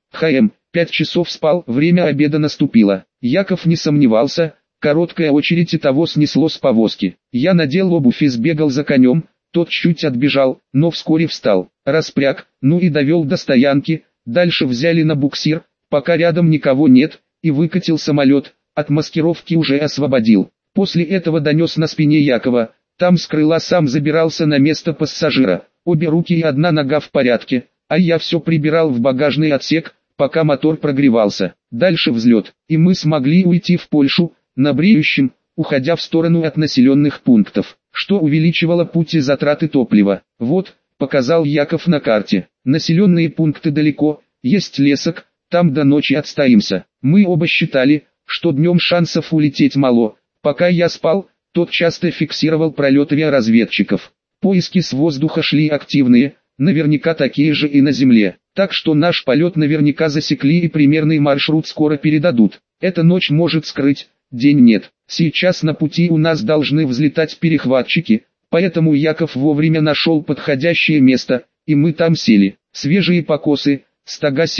5 часов спал, время обеда наступило. Яков не сомневался. Короткая очередь, и того снесло с повозки. Я надел обувь и сбегал за конем, тот чуть отбежал, но вскоре встал, распряг, ну и довел до стоянки. Дальше взяли на буксир, пока рядом никого нет, и выкатил самолет, от маскировки уже освободил. После этого донес на спине Якова, там с крыла сам забирался на место пассажира, обе руки и одна нога в порядке, а я все прибирал в багажный отсек, пока мотор прогревался. Дальше взлет, и мы смогли уйти в Польшу, на бреющем, уходя в сторону от населенных пунктов, что увеличивало путь и затраты топлива. Вот, показал Яков на карте, населенные пункты далеко, есть лесок, там до ночи отстоимся. Мы оба считали, что днем шансов улететь мало. Пока я спал, тот часто фиксировал пролет авиаразведчиков. Поиски с воздуха шли активные, наверняка такие же и на земле. Так что наш полет наверняка засекли и примерный маршрут скоро передадут. Эта ночь может скрыть, день нет. Сейчас на пути у нас должны взлетать перехватчики, поэтому Яков вовремя нашел подходящее место, и мы там сели. Свежие покосы, стога сена,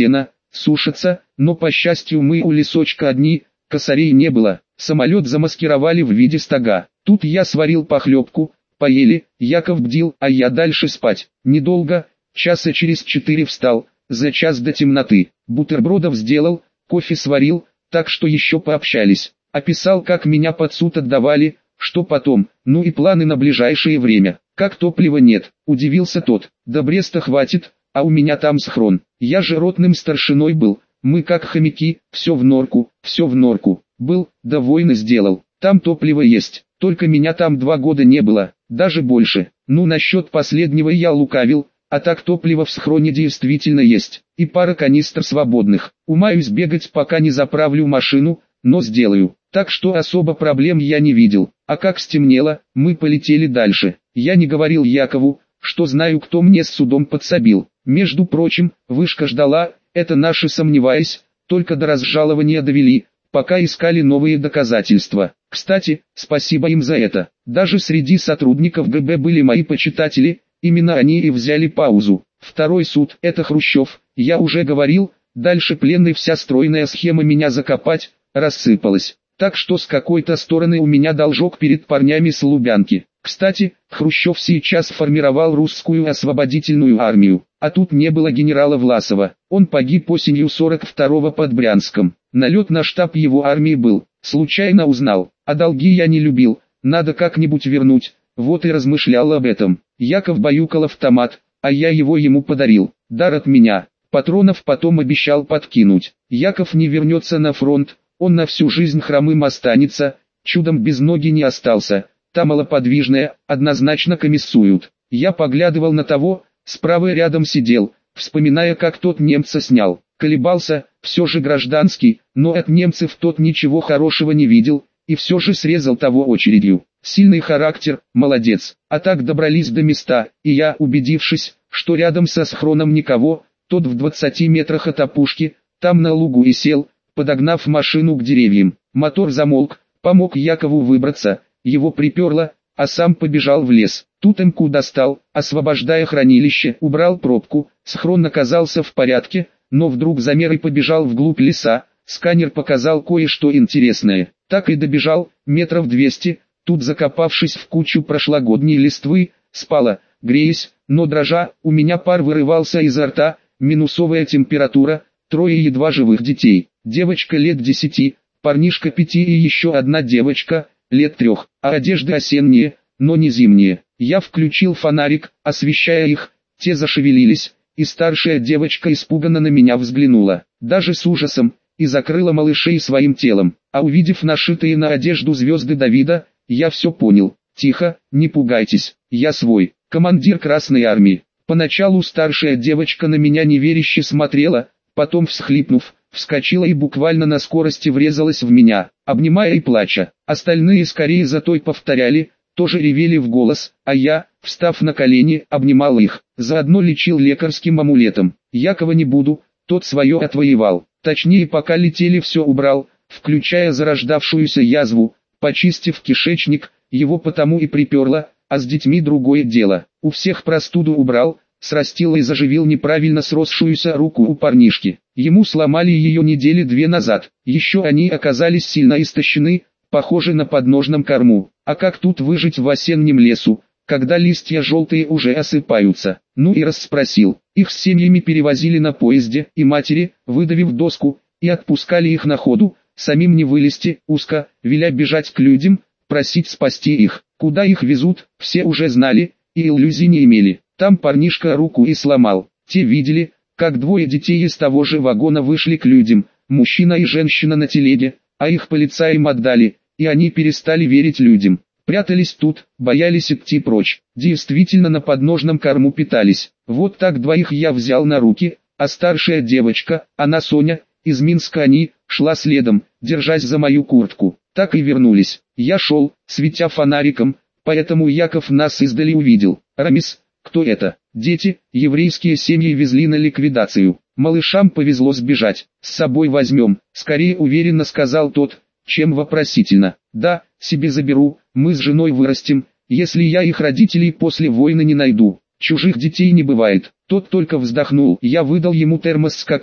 сушатся, но по счастью мы у лесочка одни, косарей не было. Самолет замаскировали в виде стога. Тут я сварил похлебку, поели, Яков бдил, а я дальше спать. Недолго, часа через 4 встал, за час до темноты. Бутербродов сделал, кофе сварил, так что еще пообщались. Описал, как меня под суд отдавали, что потом, ну и планы на ближайшее время. Как топлива нет, удивился тот. До Бреста хватит, а у меня там схрон. Я же ротным старшиной был, мы как хомяки, все в норку, все в норку. Был, да войны сделал, там топливо есть, только меня там 2 года не было, даже больше. Ну насчет последнего я лукавил, а так топливо в схроне действительно есть, и пара канистр свободных. Умаюсь бегать, пока не заправлю машину, но сделаю, так что особо проблем я не видел. А как стемнело, мы полетели дальше. Я не говорил Якову, что знаю, кто мне с судом подсобил. Между прочим, вышка ждала, это наши сомневаясь, только до разжалования довели, пока искали новые доказательства. Кстати, спасибо им за это. Даже среди сотрудников ГБ были мои почитатели, именно они и взяли паузу. Второй суд, это Хрущев, я уже говорил, дальше пленный вся стройная схема меня закопать, рассыпалась. Так что с какой-то стороны у меня должок перед парнями с Лубянки. Кстати, Хрущев сейчас формировал русскую освободительную армию, а тут не было генерала Власова. Он погиб осенью 42-го под Брянском. Налет на штаб его армии был, случайно узнал, а долги я не любил, надо как-нибудь вернуть, вот и размышлял об этом. Яков баюкал автомат, а я его ему подарил, дар от меня, патронов потом обещал подкинуть. Яков не вернется на фронт, он на всю жизнь хромым останется, чудом без ноги не остался, та малоподвижная, однозначно комиссуют. Я поглядывал на того, справа рядом сидел, вспоминая, как тот немца снял. Колебался, все же гражданский, но от немцев тот ничего хорошего не видел, и все же срезал того очередью. Сильный характер, молодец. А так добрались до места, и я, убедившись, что рядом со схроном никого, тот в 20 метрах от опушки, там на лугу и сел, подогнав машину к деревьям. Мотор замолк, помог Якову выбраться, его приперло, а сам побежал в лес. Тут МК достал, освобождая хранилище, убрал пробку, схрон оказался в порядке, но вдруг замер и побежал вглубь леса. Сканер показал кое-что интересное. Так и добежал, метров 200, тут закопавшись в кучу прошлогодней листвы, спала, греясь, но дрожа, у меня пар вырывался изо рта, минусовая температура, 3 едва живых детей, девочка лет 10, парнишка 5 и еще одна девочка, лет 3, а одежды осенние, но не зимние. Я включил фонарик, освещая их, те зашевелились, и старшая девочка испуганно на меня взглянула, даже с ужасом, и закрыла малышей своим телом. А увидев нашитые на одежду звезды Давида, я все понял. Тихо, не пугайтесь, я свой, командир Красной Армии. Поначалу старшая девочка на меня неверяще смотрела, потом всхлипнув, вскочила и буквально на скорости врезалась в меня, обнимая и плача. Остальные скорее за той повторяли, тоже ревели в голос, а я, встав на колени, обнимал их, заодно лечил лекарским амулетом. Якова не буду, тот свое отвоевал. Точнее, пока летели, все убрал, включая зарождавшуюся язву, почистив кишечник, его потому и приперло, а с детьми другое дело. У всех простуду убрал, срастил и заживил неправильно сросшуюся руку у парнишки. Ему сломали ее недели 2 назад. Еще они оказались сильно истощены, похожи на подножном корму. А как тут выжить в осеннем лесу, когда листья желтые уже осыпаются? Ну и расспросил. Их с семьями перевозили на поезде, и матери, выдавив доску, и отпускали их на ходу, самим не вылезти, узко, веля бежать к людям, просить спасти их. Куда их везут, все уже знали, и иллюзий не имели. Там парнишка руку и сломал. Те видели, как 2 детей из того же вагона вышли к людям, мужчина и женщина на телеге, а их полицаям отдали, и они перестали верить людям. Прятались тут, боялись идти прочь. Действительно на подножном корму питались. Вот так 2 я взял на руки, а старшая девочка, она Соня, из Минска они, шла следом, держась за мою куртку. Так и вернулись. Я шел, светя фонариком, поэтому Яков нас издали увидел. Рамис, кто это? Дети, еврейские семьи везли на ликвидацию. Малышам повезло сбежать. С собой возьмем, скорее уверенно сказал тот, чем вопросительно. Да, себе заберу, мы с женой вырастим, если я их родителей после войны не найду. Чужих детей не бывает. Тот только вздохнул. Я выдал ему термос с какао,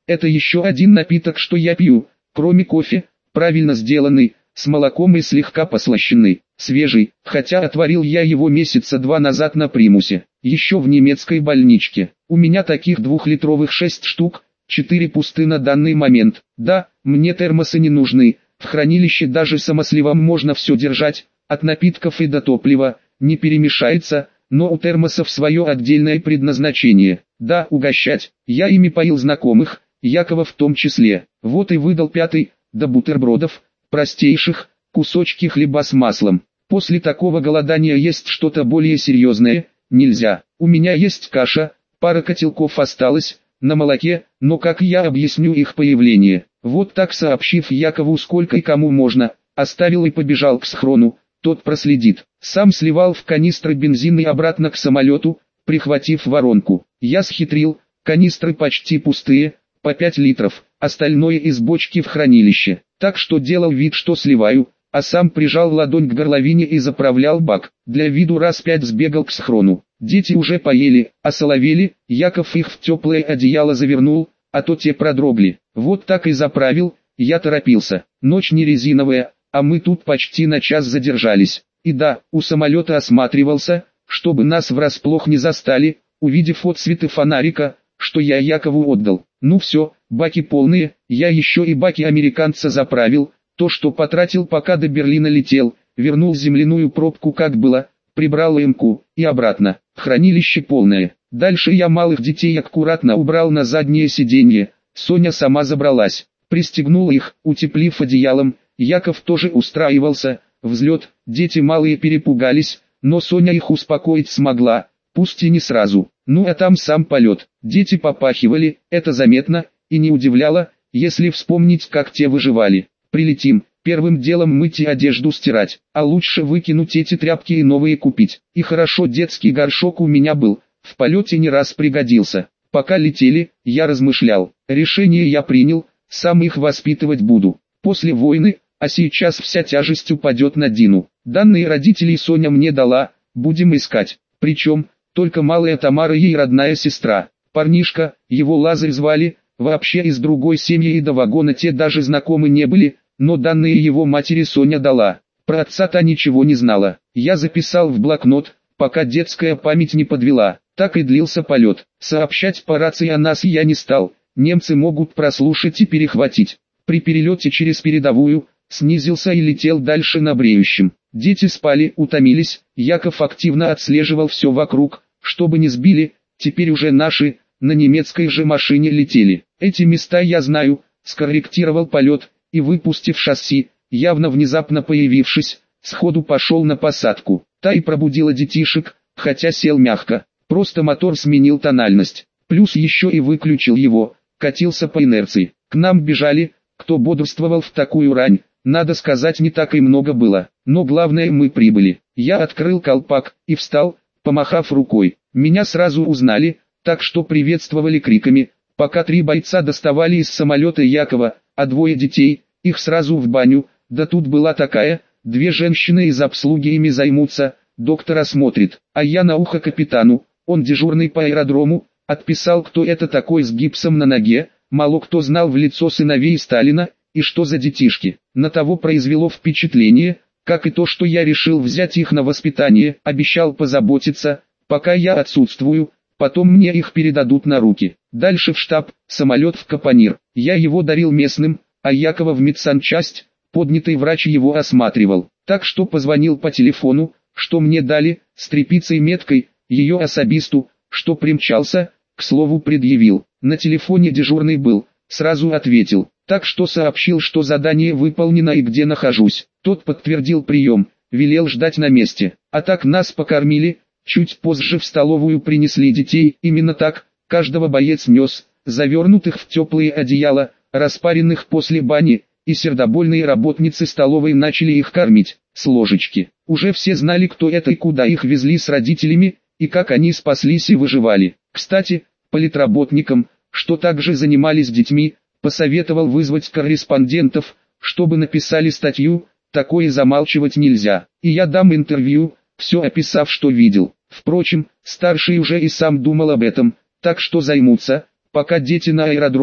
Это еще один напиток, что я пью, кроме кофе, правильно сделанный, с молоком и слегка послащенный, свежий, хотя отварил я его месяца 2 назад на примусе, еще в немецкой больничке. У меня таких 2-литровых 6 штук, 4 пусты на данный момент. Да, мне термосы не нужны, в хранилище даже самосливом можно все держать, от напитков и до топлива, не перемешается, но у термосов свое отдельное предназначение. Да, угощать, я ими поил знакомых, Якова в том числе. Вот и выдал 5-й, до бутербродов, простейших, кусочки хлеба с маслом. После такого голодания есть что-то более серьезное нельзя. У меня есть каша, пара котелков осталось, на молоке, но как я объясню их появление? Вот так, сообщив Якову сколько и кому можно, оставил и побежал к схрону, тот проследит. Сам сливал в канистры бензин и обратно к самолету, прихватив воронку. Я схитрил, канистры почти пустые, по 5 литров, остальное из бочки в хранилище. Так что делал вид, что сливаю, а сам прижал ладонь к горловине и заправлял бак. Для виду раз 5 сбегал к схрону. Дети уже поели, осоловели, Яков их в теплое одеяло завернул, а то те продрогли. Вот так и заправил, я торопился. Ночь не резиновая, а мы тут почти на час задержались. И да, у самолета осматривался, чтобы нас врасплох не застали, увидев отсветы фонарика, что я Якову отдал. Ну все, баки полные, я еще и баки американца заправил, то что потратил пока до Берлина летел, вернул земляную пробку как было, прибрал МК и обратно, хранилище полное. Дальше я малых детей аккуратно убрал на заднее сиденье, Соня сама забралась, пристегнул их, утеплив одеялом, Яков тоже устраивался, взлет, дети малые перепугались, но Соня их успокоить смогла, пусть и не сразу. Ну а там сам полет, дети попахивали, это заметно, и не удивляло, если вспомнить, как те выживали. Прилетим, первым делом мыть и одежду стирать, а лучше выкинуть эти тряпки и новые купить. И хорошо детский горшок у меня был, в полете не раз пригодился. Пока летели, я размышлял, решение я принял, сам их воспитывать буду. После войны, а сейчас вся тяжесть упадет на Дину. Данные родителей Соня мне дала, будем искать. Причем, только малая Тамара ей родная сестра. Парнишка, его Лазарь звали, вообще из другой семьи и до вагона те даже знакомы не были, но данные его матери Соня дала. Про отца-то ничего не знала. Я записал в блокнот, пока детская память не подвела. Так и длился полет. Сообщать по рации о нас я не стал, немцы могут прослушать и перехватить. При перелете через передовую, снизился и летел дальше на бреющем. Дети спали, утомились, Яков активно отслеживал все вокруг, чтобы не сбили, теперь уже наши, на немецкой же машине летели. Эти места я знаю, скорректировал полет, и выпустив шасси, явно внезапно появившись, сходу пошел на посадку. Та и пробудила детишек, хотя сел мягко, просто мотор сменил тональность, плюс еще и выключил его, катился по инерции. К нам бежали, кто бодрствовал в такую рань, надо сказать, не так и много было, но главное, мы прибыли. Я открыл колпак и встал, помахав рукой. Меня сразу узнали, так что приветствовали криками, пока 3 бойца доставали из самолета Якова, а 2 детей, их сразу в баню. Да тут была такая, 2 женщины из обслуги ими займутся, доктор осмотрит, а я на ухо капитану, он дежурный по аэродрому, отписал, кто это такой с гипсом на ноге. Мало кто знал в лицо сыновей Сталина, и что за детишки. На того произвело впечатление, как и то, что я решил взять их на воспитание, обещал позаботиться, пока я отсутствую, потом мне их передадут на руки. Дальше в штаб, самолет в Капонир. Я его дарил местным, а Якова в медсанчасть, поднятый врач его осматривал. Так что позвонил по телефону, что мне дали, с тряпицей меткой, ее особисту, что примчался, к слову предъявил. На телефоне дежурный был, сразу ответил, так что сообщил, что задание выполнено и где нахожусь. Тот подтвердил прием, велел ждать на месте, а так нас покормили, чуть позже в столовую принесли детей, именно так, каждого боец нес, завернутых в теплые одеяла, распаренных после бани, и сердобольные работницы столовой начали их кормить, с ложечки. Уже все знали, кто это и куда их везли с родителями, и как они спаслись и выживали. Кстати, политработникам, что также занимались детьми, посоветовал вызвать корреспондентов, чтобы написали статью, такое замалчивать нельзя. И я дам интервью, все описав, что видел. Впрочем, старший уже и сам думал об этом, так что займутся, пока дети на аэродроме,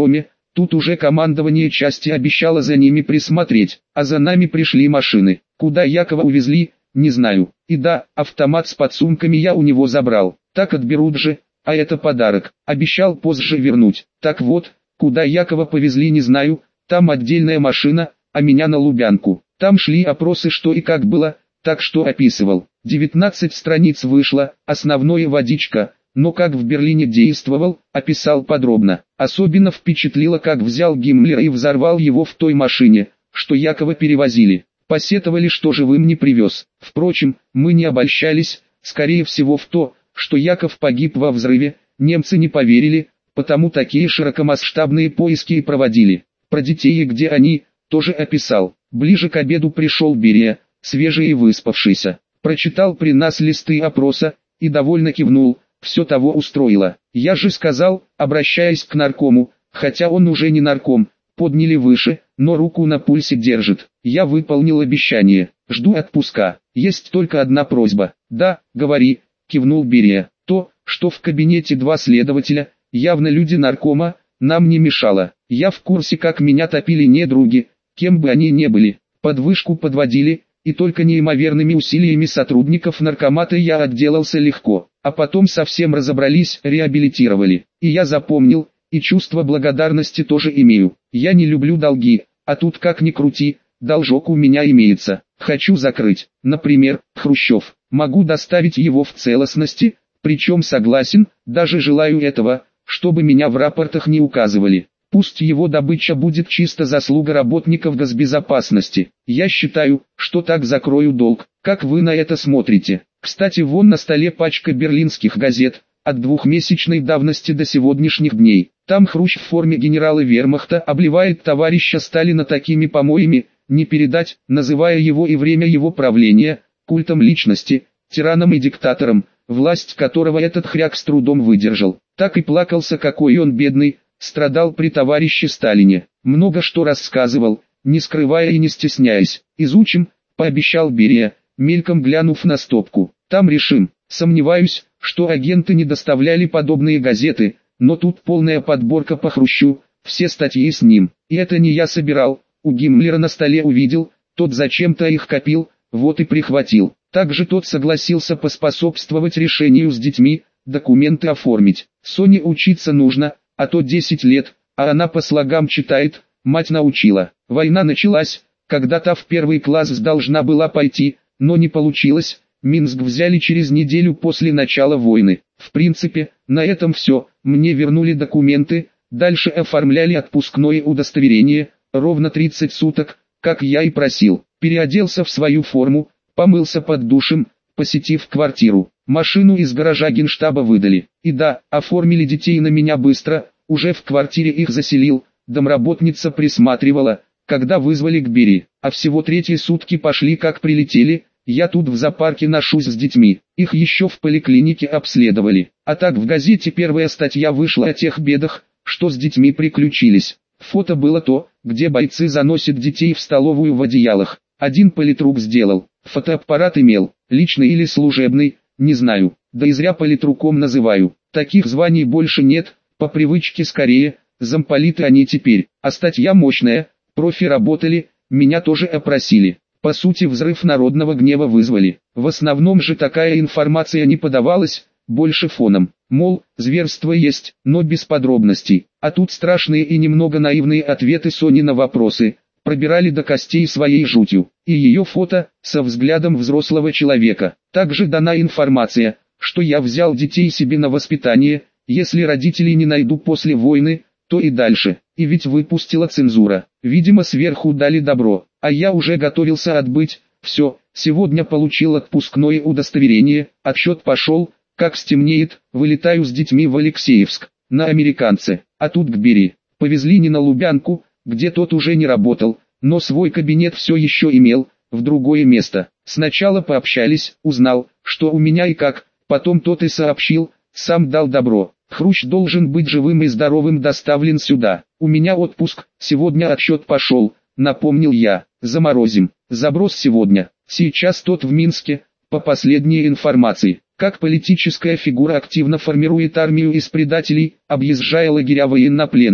Тут уже командование части обещало за ними присмотреть, а за нами пришли машины. Куда Якова увезли, не знаю. И да, автомат с подсумками я у него забрал. Так отберут же, а это подарок. Обещал позже вернуть. Так вот, куда Якова повезли не знаю, там отдельная машина, а меня на Лубянку. Там шли опросы, что и как было, так что описывал. 19 страниц вышло, основное водичка, но как в Берлине действовал, описал подробно. Особенно впечатлило, как взял Гиммлер и взорвал его в той машине, что Якова перевозили. Посетовали, что живым не привез. Впрочем, мы не обольщались, скорее всего в то, что Яков погиб во взрыве, немцы не поверили, потому такие широкомасштабные поиски и проводили. Про детей и где они, тоже описал. Ближе к обеду пришел Берия, свежий и выспавшийся. Прочитал при нас листы опроса, и довольно кивнул, все того устроило. Я же сказал, обращаясь к наркому, хотя он уже не нарком, подняли выше, но руку на пульсе держит. Я выполнил обещание, жду отпуска. Есть только одна просьба. Да, говори, кивнул Берия. То, что в кабинете 2 следователя, явно люди наркома, нам не мешало. Я в курсе, как меня топили недруги, кем бы они ни были. Под вышку подводили, и только неимоверными усилиями сотрудников наркомата я отделался легко. А потом совсем разобрались, реабилитировали. И я запомнил, и чувство благодарности тоже имею. Я не люблю долги, а тут как ни крути, должок у меня имеется. Хочу закрыть, например, Хрущев. Могу доставить его в целостности, причем согласен, даже желаю этого, чтобы меня в рапортах не указывали. Пусть его добыча будет чисто заслуга работников госбезопасности. Я считаю, что так закрою долг. Как вы на это смотрите? Кстати, вон на столе пачка берлинских газет, от 2-месячной давности до сегодняшних дней. Там Хрущ в форме генерала вермахта обливает товарища Сталина такими помоями, не передать, называя его и время его правления, культом личности, тираном и диктатором, власть которого этот хряк с трудом выдержал. Так и плакался, какой он бедный, страдал при товарище Сталине. Много что рассказывал, не скрывая и не стесняясь. Изучим, пообещал Берия, мельком глянув на стопку. Там решим. Сомневаюсь, что агенты не доставляли подобные газеты, но тут полная подборка по Хрущу, все статьи с ним. И это не я собирал, у Гиммлера на столе увидел, тот зачем-то их копил, вот и прихватил. Также тот согласился поспособствовать решению с детьми, документы оформить. Соне учиться нужно, а то 10 лет, а она по слогам читает, мать научила. Война началась, когда та в 1 класс должна была пойти, но не получилось. Минск взяли через неделю после начала войны. В принципе, на этом все. Мне вернули документы, дальше оформляли отпускное удостоверение, ровно 30 суток, как я и просил. Переоделся в свою форму, помылся под душем, посетив квартиру. Машину из гаража Генштаба выдали. И да, оформили детей на меня быстро, уже в квартире их заселил, домработница присматривала, когда вызвали к Берии. А всего 3 сутки пошли как прилетели. Я тут в зоопарке ношусь с детьми, их еще в поликлинике обследовали. А так в газете первая статья вышла о тех бедах, что с детьми приключились. Фото было то, где бойцы заносят детей в столовую в одеялах. Один политрук сделал, фотоаппарат имел, личный или служебный, не знаю, да и зря политруком называю. Таких званий больше нет, по привычке скорее, замполиты они теперь. А статья мощная, профи работали, меня тоже опросили. По сути, взрыв народного гнева вызвали. В основном же такая информация не подавалась, больше фоном. Мол, зверство есть, но без подробностей. А тут страшные и немного наивные ответы Сони на вопросы, пробирали до костей своей жутью. И ее фото, со взглядом взрослого человека. Также дана информация, что я взял детей себе на воспитание, если родителей не найду после войны, то и дальше. И ведь выпустила цензура. Видимо, сверху дали добро. А я уже готовился отбыть. Все, сегодня получил отпускное удостоверение, отсчет пошел, как стемнеет, вылетаю с детьми в Алексеевск, на американце. А тут к Берии. Повезли не на Лубянку, где тот уже не работал, но свой кабинет все еще имел, в другое место. Сначала пообщались, узнал, что у меня и как, потом тот и сообщил, сам дал добро. Хрущ должен быть живым и здоровым доставлен сюда. У меня отпуск, сегодня отсчет пошел, напомнил я. Заморозим. Заброс сегодня. Сейчас тот в Минске, по последней информации. Как политическая фигура активно формирует армию из предателей, объезжая лагеря военнопленных.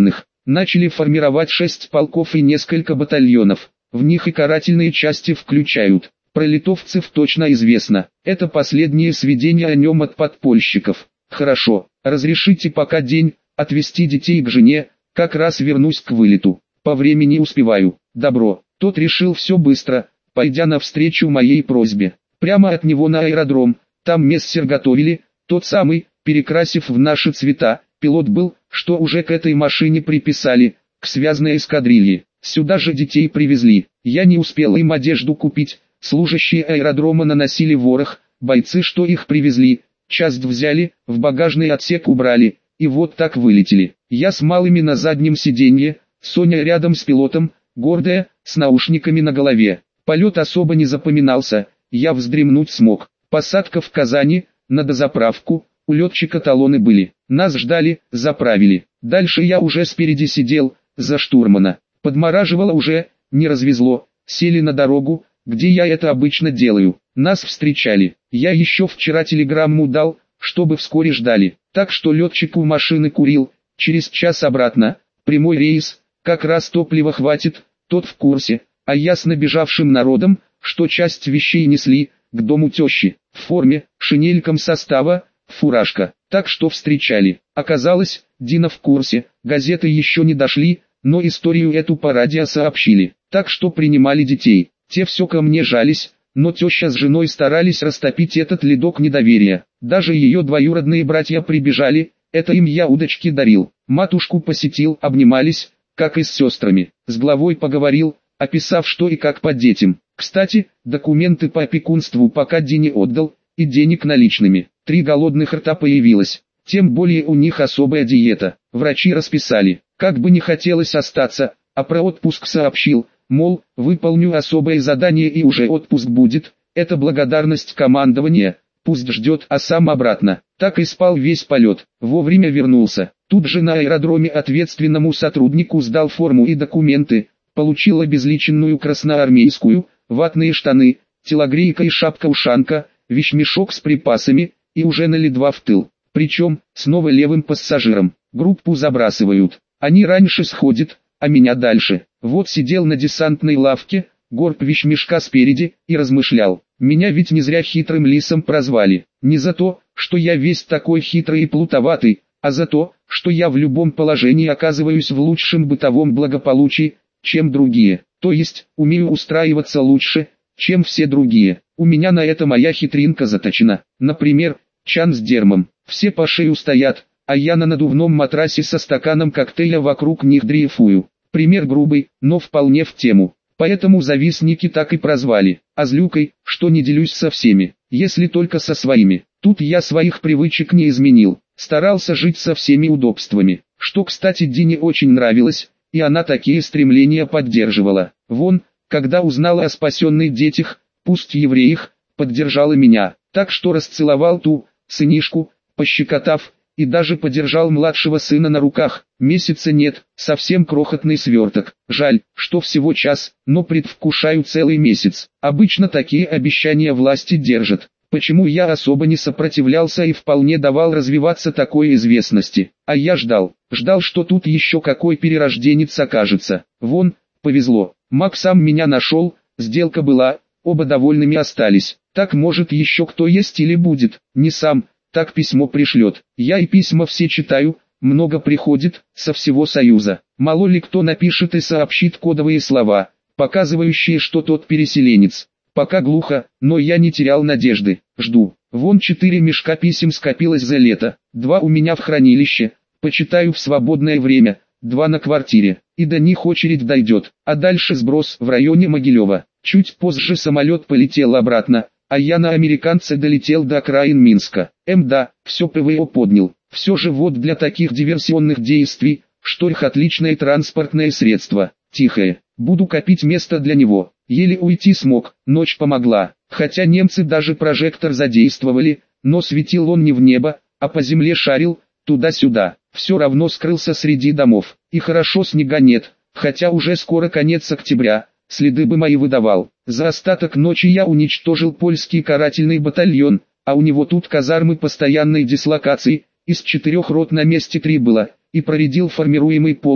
Начали формировать 6 полков и несколько батальонов. В них и карательные части включают. Про литовцев точно известно. Это последние сведения о нем от подпольщиков. Хорошо, разрешите пока день, отвезти детей к жене, как раз вернусь к вылету. По времени успеваю. Добро. Тот решил все быстро, пойдя навстречу моей просьбе. Прямо от него на аэродром, там мессер готовили, тот самый, перекрасив в наши цвета, пилот был, что уже к этой машине приписали, к связной эскадрилье. Сюда же детей привезли. Я не успел им одежду купить, служащие аэродрома наносили ворох, бойцы, что их привезли, часть взяли, в багажный отсек убрали, и вот так вылетели. Я с малыми на заднем сиденье, Соня рядом с пилотом, гордая, с наушниками на голове. Полет особо не запоминался, я вздремнуть смог. Посадка в Казани, на дозаправку, у летчика талоны были. Нас ждали, заправили. Дальше я уже спереди сидел, за штурмана. Подмораживало уже, не развезло. Сели на дорогу, где я это обычно делаю. Нас встречали. Я еще вчера телеграмму дал, чтобы вскоре ждали. Так что летчик у машины курил. Через час обратно, прямой рейс, как раз топлива хватит, тот в курсе. А я с набежавшим народом, что часть вещей несли, к дому тещи. В форме, шинельком состава, фуражка. Так что встречали. Оказалось, Дина в курсе, газеты еще не дошли, но историю эту по радио сообщили. Так что принимали детей. Те все ко мне жались, но теща с женой старались растопить этот ледок недоверия. Даже ее двоюродные братья прибежали, это им я удочки дарил. Матушку посетил, обнимались, как и с сестрами. С главой поговорил, описав что и как по детям. Кстати, документы по опекунству пока Дине отдал, и денег наличными. 3 голодных рта появилось. Тем более у них особая диета. Врачи расписали. Как бы не хотелось остаться, а про отпуск сообщил, мол, выполню особое задание и уже отпуск будет. Это благодарность командования, пусть ждет, а сам обратно. Так и спал весь полет. Вовремя вернулся. Тут же на аэродроме ответственному сотруднику сдал форму и документы. Получил обезличенную красноармейскую, ватные штаны, телогрейка и шапка-ушанка, вещмешок с припасами, и уже на Ли-2 в тыл. Причем, снова левым пассажиром. Группу забрасывают. Они раньше сходят, а меня дальше. Вот сидел на десантной лавке, горб вещмешка спереди, и размышлял. Меня ведь не зря хитрым лисом прозвали. Не за то, что я весь такой хитрый и плутоватый, а за то, что я в любом положении оказываюсь в лучшем бытовом благополучии, чем другие. То есть, умею устраиваться лучше, чем все другие. У меня на это моя хитринка заточена. Например, чан с дермом. Все по шею стоят, а я на надувном матрасе со стаканом коктейля вокруг них дрейфую. Пример грубый, но вполне в тему. Поэтому завистники так и прозвали. А злюкой, что не делюсь со всеми, если только со своими. Тут я своих привычек не изменил. Старался жить со всеми удобствами. Что, кстати, Дине очень нравилось, и она такие стремления поддерживала. Вон, когда узнала о спасенных детях, пусть евреях, поддержала меня. Так что расцеловал ту, сынишку, пощекотав, и даже подержал младшего сына на руках. Месяца нет, совсем крохотный сверток. Жаль, что всего час, но предвкушаю целый месяц. Обычно такие обещания власти держат. Почему я особо не сопротивлялся и вполне давал развиваться такой известности. А я ждал, что тут еще какой перерожденец окажется. Вон, повезло. Мак сам меня нашел, сделка была, оба довольными остались. Так может еще кто есть или будет, не сам, так письмо пришлет. Я и письма все читаю, много приходит, со всего Союза. Мало ли кто напишет и сообщит кодовые слова, показывающие, что тот переселенец. Пока глухо, но я не терял надежды, жду. Вон 4 мешка писем скопилось за лето, 2 у меня в хранилище, почитаю в свободное время, 2 на квартире, и до них очередь дойдет. А дальше сброс в районе Могилева. Чуть позже самолет полетел обратно, а я на американце долетел до окраин Минска. Да, все ПВО поднял. Все же вот для таких диверсионных действий, что их отличное транспортное средство, тихое. Буду копить место для него. Еле уйти смог, ночь помогла. Хотя немцы даже прожектор задействовали, но светил он не в небо, а по земле шарил, туда-сюда. Все равно скрылся среди домов. И хорошо снега нет, хотя уже скоро конец октября, следы бы мои выдавал. За остаток ночи я уничтожил польский карательный батальон, а у него тут казармы постоянной дислокации, из 4 рот на месте 3 было, и проредил формируемый полк РА.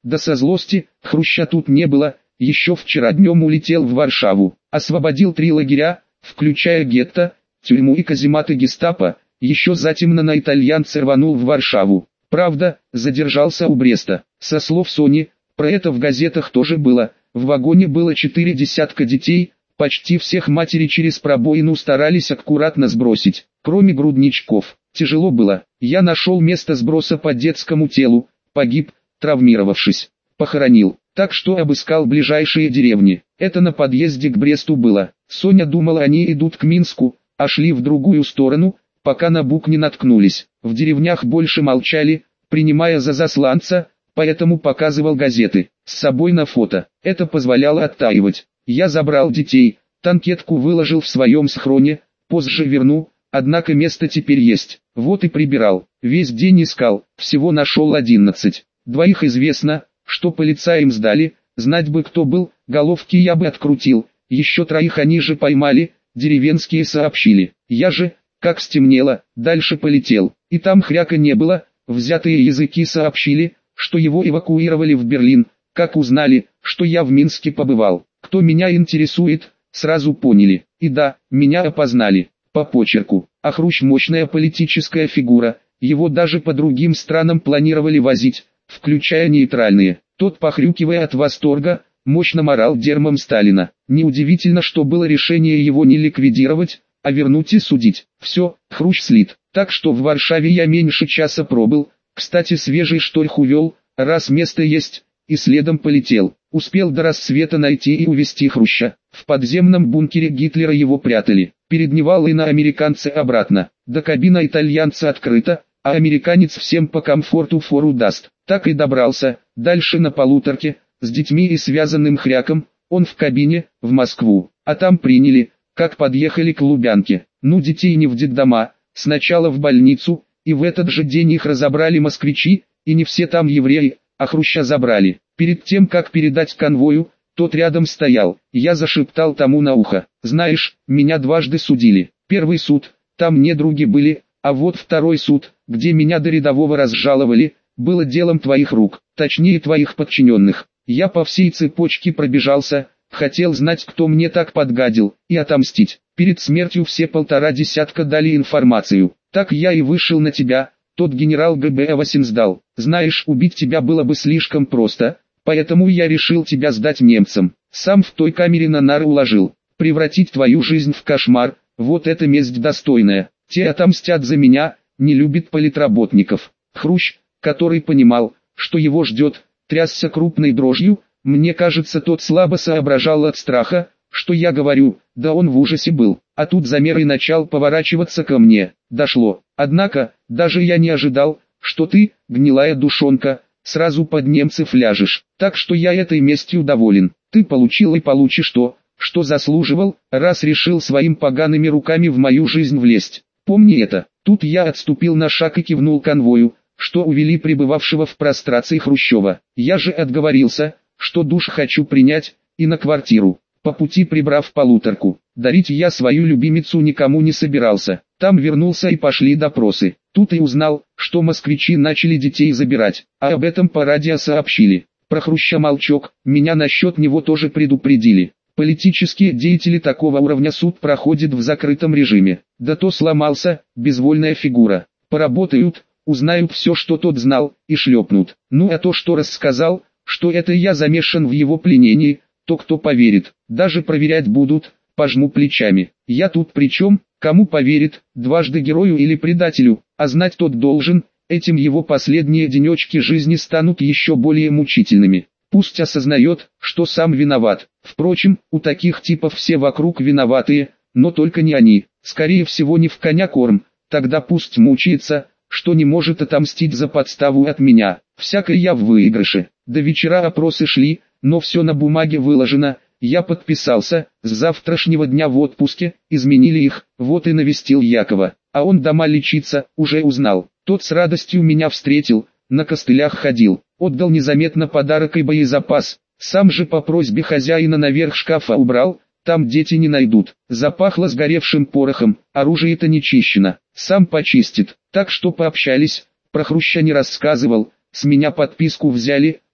Да со злости, Хруща тут не было, еще вчера днем улетел в Варшаву, освободил 3 лагеря, включая гетто, тюрьму и казематы гестапо, еще затемно на итальянца рванул в Варшаву. Правда, задержался у Бреста. Со слов Сони, про это в газетах тоже было, в вагоне было 4 десятка детей, почти всех матери через пробоину старались аккуратно сбросить, кроме грудничков. Тяжело было, я нашел место сброса по детскому телу, погиб, травмировавшись, похоронил, так что обыскал ближайшие деревни, это на подъезде к Бресту было. Соня думала, они идут к Минску, а шли в другую сторону, пока на Буг не наткнулись. В деревнях больше молчали, принимая за засланца, поэтому показывал газеты, с собой на фото, это позволяло оттаивать. Я забрал детей, танкетку выложил в своем схроне, позже верну, однако место теперь есть, вот и прибирал, весь день искал, всего нашел 11. 2 известно, что полицаям сдали, знать бы кто был, головки я бы открутил, еще 3 они же поймали, деревенские сообщили, я же, как стемнело, дальше полетел, и там хряка не было, взятые языки сообщили, что его эвакуировали в Берлин, как узнали, что я в Минске побывал, кто меня интересует, сразу поняли, и да, меня опознали, по почерку, а Хрущ мощная политическая фигура, его даже по другим странам планировали возить, включая нейтральные, тот, похрюкивая от восторга, мощно морал дерьмом Сталина, неудивительно, что было решение его не ликвидировать, а вернуть и судить. Все, Хрущ слит, так что в Варшаве я меньше часа пробыл, кстати свежий шторх увел, раз место есть, и следом полетел, успел до рассвета найти и увезти Хруща, в подземном бункере Гитлера его прятали, перед Невалой на американце обратно, до кабина итальянца открыта, а американец всем по комфорту фору даст, так и добрался, дальше на полуторке, с детьми и связанным хряком, он в кабине, в Москву, а там приняли, как подъехали к Лубянке, ну детей не в детдома, сначала в больницу, и в этот же день их разобрали москвичи, и не все там евреи, а Хруща забрали. Перед тем как передать конвою, тот рядом стоял, я зашептал тому на ухо, знаешь, меня дважды судили, первый суд, там недруги были, а вот второй суд, где меня до рядового разжаловали, было делом твоих рук, точнее твоих подчиненных. Я по всей цепочке пробежался, хотел знать, кто мне так подгадил, и отомстить. Перед смертью все 1,5 десятка дали информацию, так я и вышел на тебя, тот генерал ГБ-8 сдал. Знаешь, убить тебя было бы слишком просто, поэтому я решил тебя сдать немцам. Сам в той камере на нары уложил. Превратить твою жизнь в кошмар, вот это месть достойная. Те отомстят за меня, не любит политработников. Хрущ, который понимал, что его ждет, трясся крупной дрожью, мне кажется, тот слабо соображал от страха, что я говорю, да он в ужасе был, а тут замер и начал поворачиваться ко мне, дошло. Однако, даже я не ожидал, что ты, гнилая душонка, сразу под немцев ляжешь, так что я этой местью доволен. Ты получил и получишь то, что заслуживал, раз решил своим погаными руками в мою жизнь влезть. Помни это. Тут я отступил на шаг и кивнул конвою, что увели пребывавшего в прострации Хрущева. Я же отговорился, что душ хочу принять, и на квартиру, по пути прибрав полуторку. Дарить я свою любимицу никому не собирался. Там вернулся и пошли допросы. Тут и узнал, что москвичи начали детей забирать, а об этом по радио сообщили. Про Хруща молчок, меня насчет него тоже предупредили. Политические деятели такого уровня суд проходит в закрытом режиме. Да то сломался, безвольная фигура. Поработают, узнают все, что тот знал, и шлепнут. Ну а то, что рассказал, что это я замешан в его пленении, то кто поверит, даже проверять будут, пожму плечами. Я тут при чем, кому поверит, дважды герою или предателю, а знать тот должен, этим его последние денечки жизни станут еще более мучительными. Пусть осознает, что сам виноват. Впрочем, у таких типов все вокруг виноватые, но только не они. Скорее всего не в коня корм, тогда пусть мучается, что не может отомстить за подставу от меня. Всякое я в выигрыше. До вечера опросы шли, но все на бумаге выложено. Я подписался, с завтрашнего дня в отпуске, изменили их, вот и навестил Якова. А он дома лечиться, уже узнал. Тот с радостью меня встретил, на костылях ходил, отдал незаметно подарок и боезапас. Сам же по просьбе хозяина наверх шкафа убрал, там дети не найдут. Запахло сгоревшим порохом, оружие-то не чищено, сам почистит. Так что пообщались, про Хруща не рассказывал, с меня подписку взяли,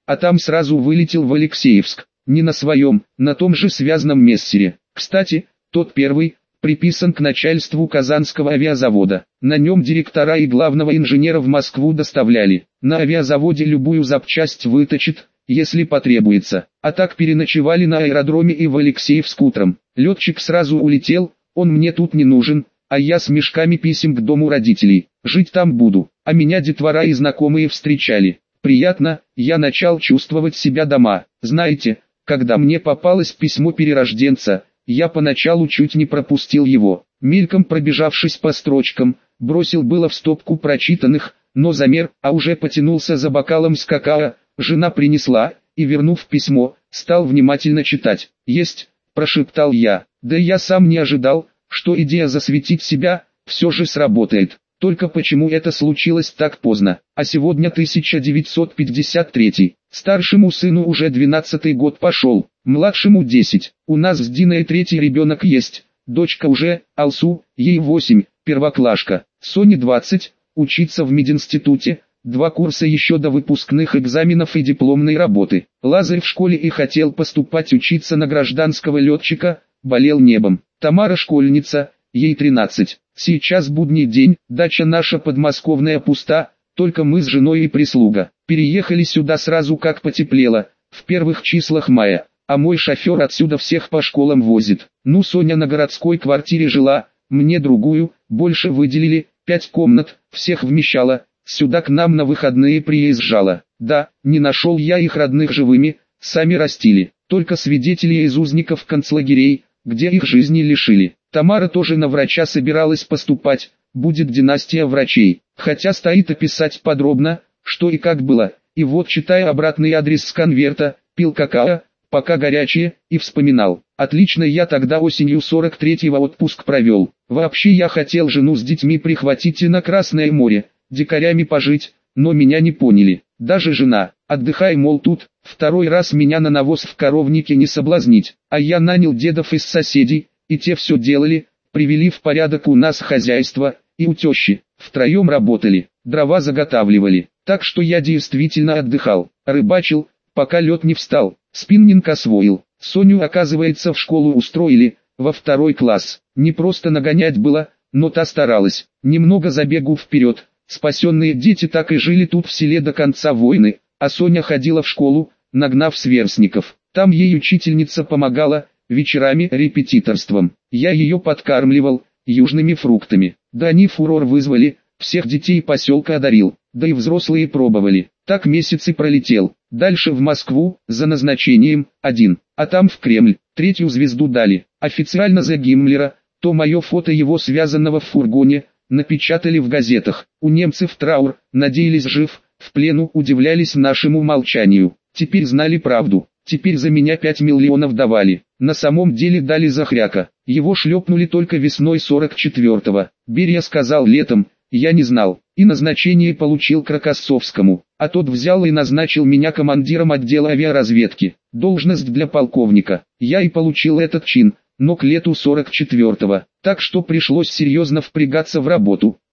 а там сразу вылетел в Алексеевск. Не на своем, на том же связном мессере. Кстати, тот первый, приписан к начальству Казанского авиазавода. На нем директора и главного инженера в Москву доставляли. На авиазаводе любую запчасть выточит, если потребуется. А так переночевали на аэродроме и в Алексеевск утром. Летчик сразу улетел, он мне тут не нужен, а я с мешками писем к дому родителей. Жить там буду, а меня детвора и знакомые встречали. Приятно, я начал чувствовать себя дома. Знаете, когда мне попалось письмо перерожденца, я поначалу чуть не пропустил его. Мельком пробежавшись по строчкам, бросил было в стопку прочитанных, но замер, а уже потянулся за бокалом с какао. Жена принесла, и, вернув письмо, стал внимательно читать. «Есть», – прошептал я. Да я сам не ожидал, что идея засветить себя все же сработает. Только почему это случилось так поздно? А сегодня 1953. Старшему сыну уже 12-й год пошел, младшему 10. У нас с Диной третий ребенок есть. Дочка уже, Алсу, ей 8, первоклашка. Соне 20, учится в мединституте. 2 курса еще до выпускных экзаменов и дипломной работы. Лазарь в школе и хотел поступать учиться на гражданского летчика, болел небом. Тамара школьница, ей 13. Сейчас будний день, дача наша подмосковная пуста, только мы с женой и прислуга. Переехали сюда сразу как потеплело, в первых числах мая, а мой шофер отсюда всех по школам возит. Ну, Соня на городской квартире жила, мне другую, больше выделили, 5 комнат, всех вмещала, сюда к нам на выходные приезжала. Да, не нашел я их родных живыми, сами растили, только свидетелей из узников концлагерей, где их жизни лишили. Тамара тоже на врача собиралась поступать, будет династия врачей, хотя стоит описать подробно, что и как было, и вот читая обратный адрес с конверта, пил какао, пока горячее, и вспоминал. Отлично, я тогда осенью 43-го отпуск провел. Вообще я хотел жену с детьми прихватить и на Красное море, дикарями пожить, но меня не поняли. Даже жена, отдыхай, мол, тут, второй раз меня на навоз в коровнике не соблазнить. А я нанял дедов из соседей, и те все делали, привели в порядок у нас хозяйство, и у тещи. Втроем работали, дрова заготавливали. Так что я действительно отдыхал, рыбачил, пока лед не встал, спиннинг освоил. Соню, оказывается, в школу устроили, во 2 класс. Не просто нагонять было, но та старалась. Немного забегу вперед. Спасенные дети так и жили тут в селе до конца войны, а Соня ходила в школу, нагнав сверстников. Там ей учительница помогала, вечерами репетиторством. Я ее подкармливал, южными фруктами. Да они фурор вызвали, всех детей поселка одарил, да и взрослые пробовали. Так месяц и пролетел. Дальше в Москву, за назначением, 1, а там в Кремль, 3-ю звезду дали. Официально за Гиммлера, то мое фото его связанного в фургоне, напечатали в газетах. У немцев траур, надеялись жив, в плену, удивлялись нашему молчанию. Теперь знали правду, теперь за меня 5 миллионов давали. На самом деле дали за хряка. Его шлепнули только весной 44-го. Берия сказал летом, я не знал. И назначение получил к Рокоссовскому. А тот взял и назначил меня командиром отдела авиаразведки. Должность для полковника. Я и получил этот чин, но к лету 44-го. Так что пришлось серьезно впрягаться в работу.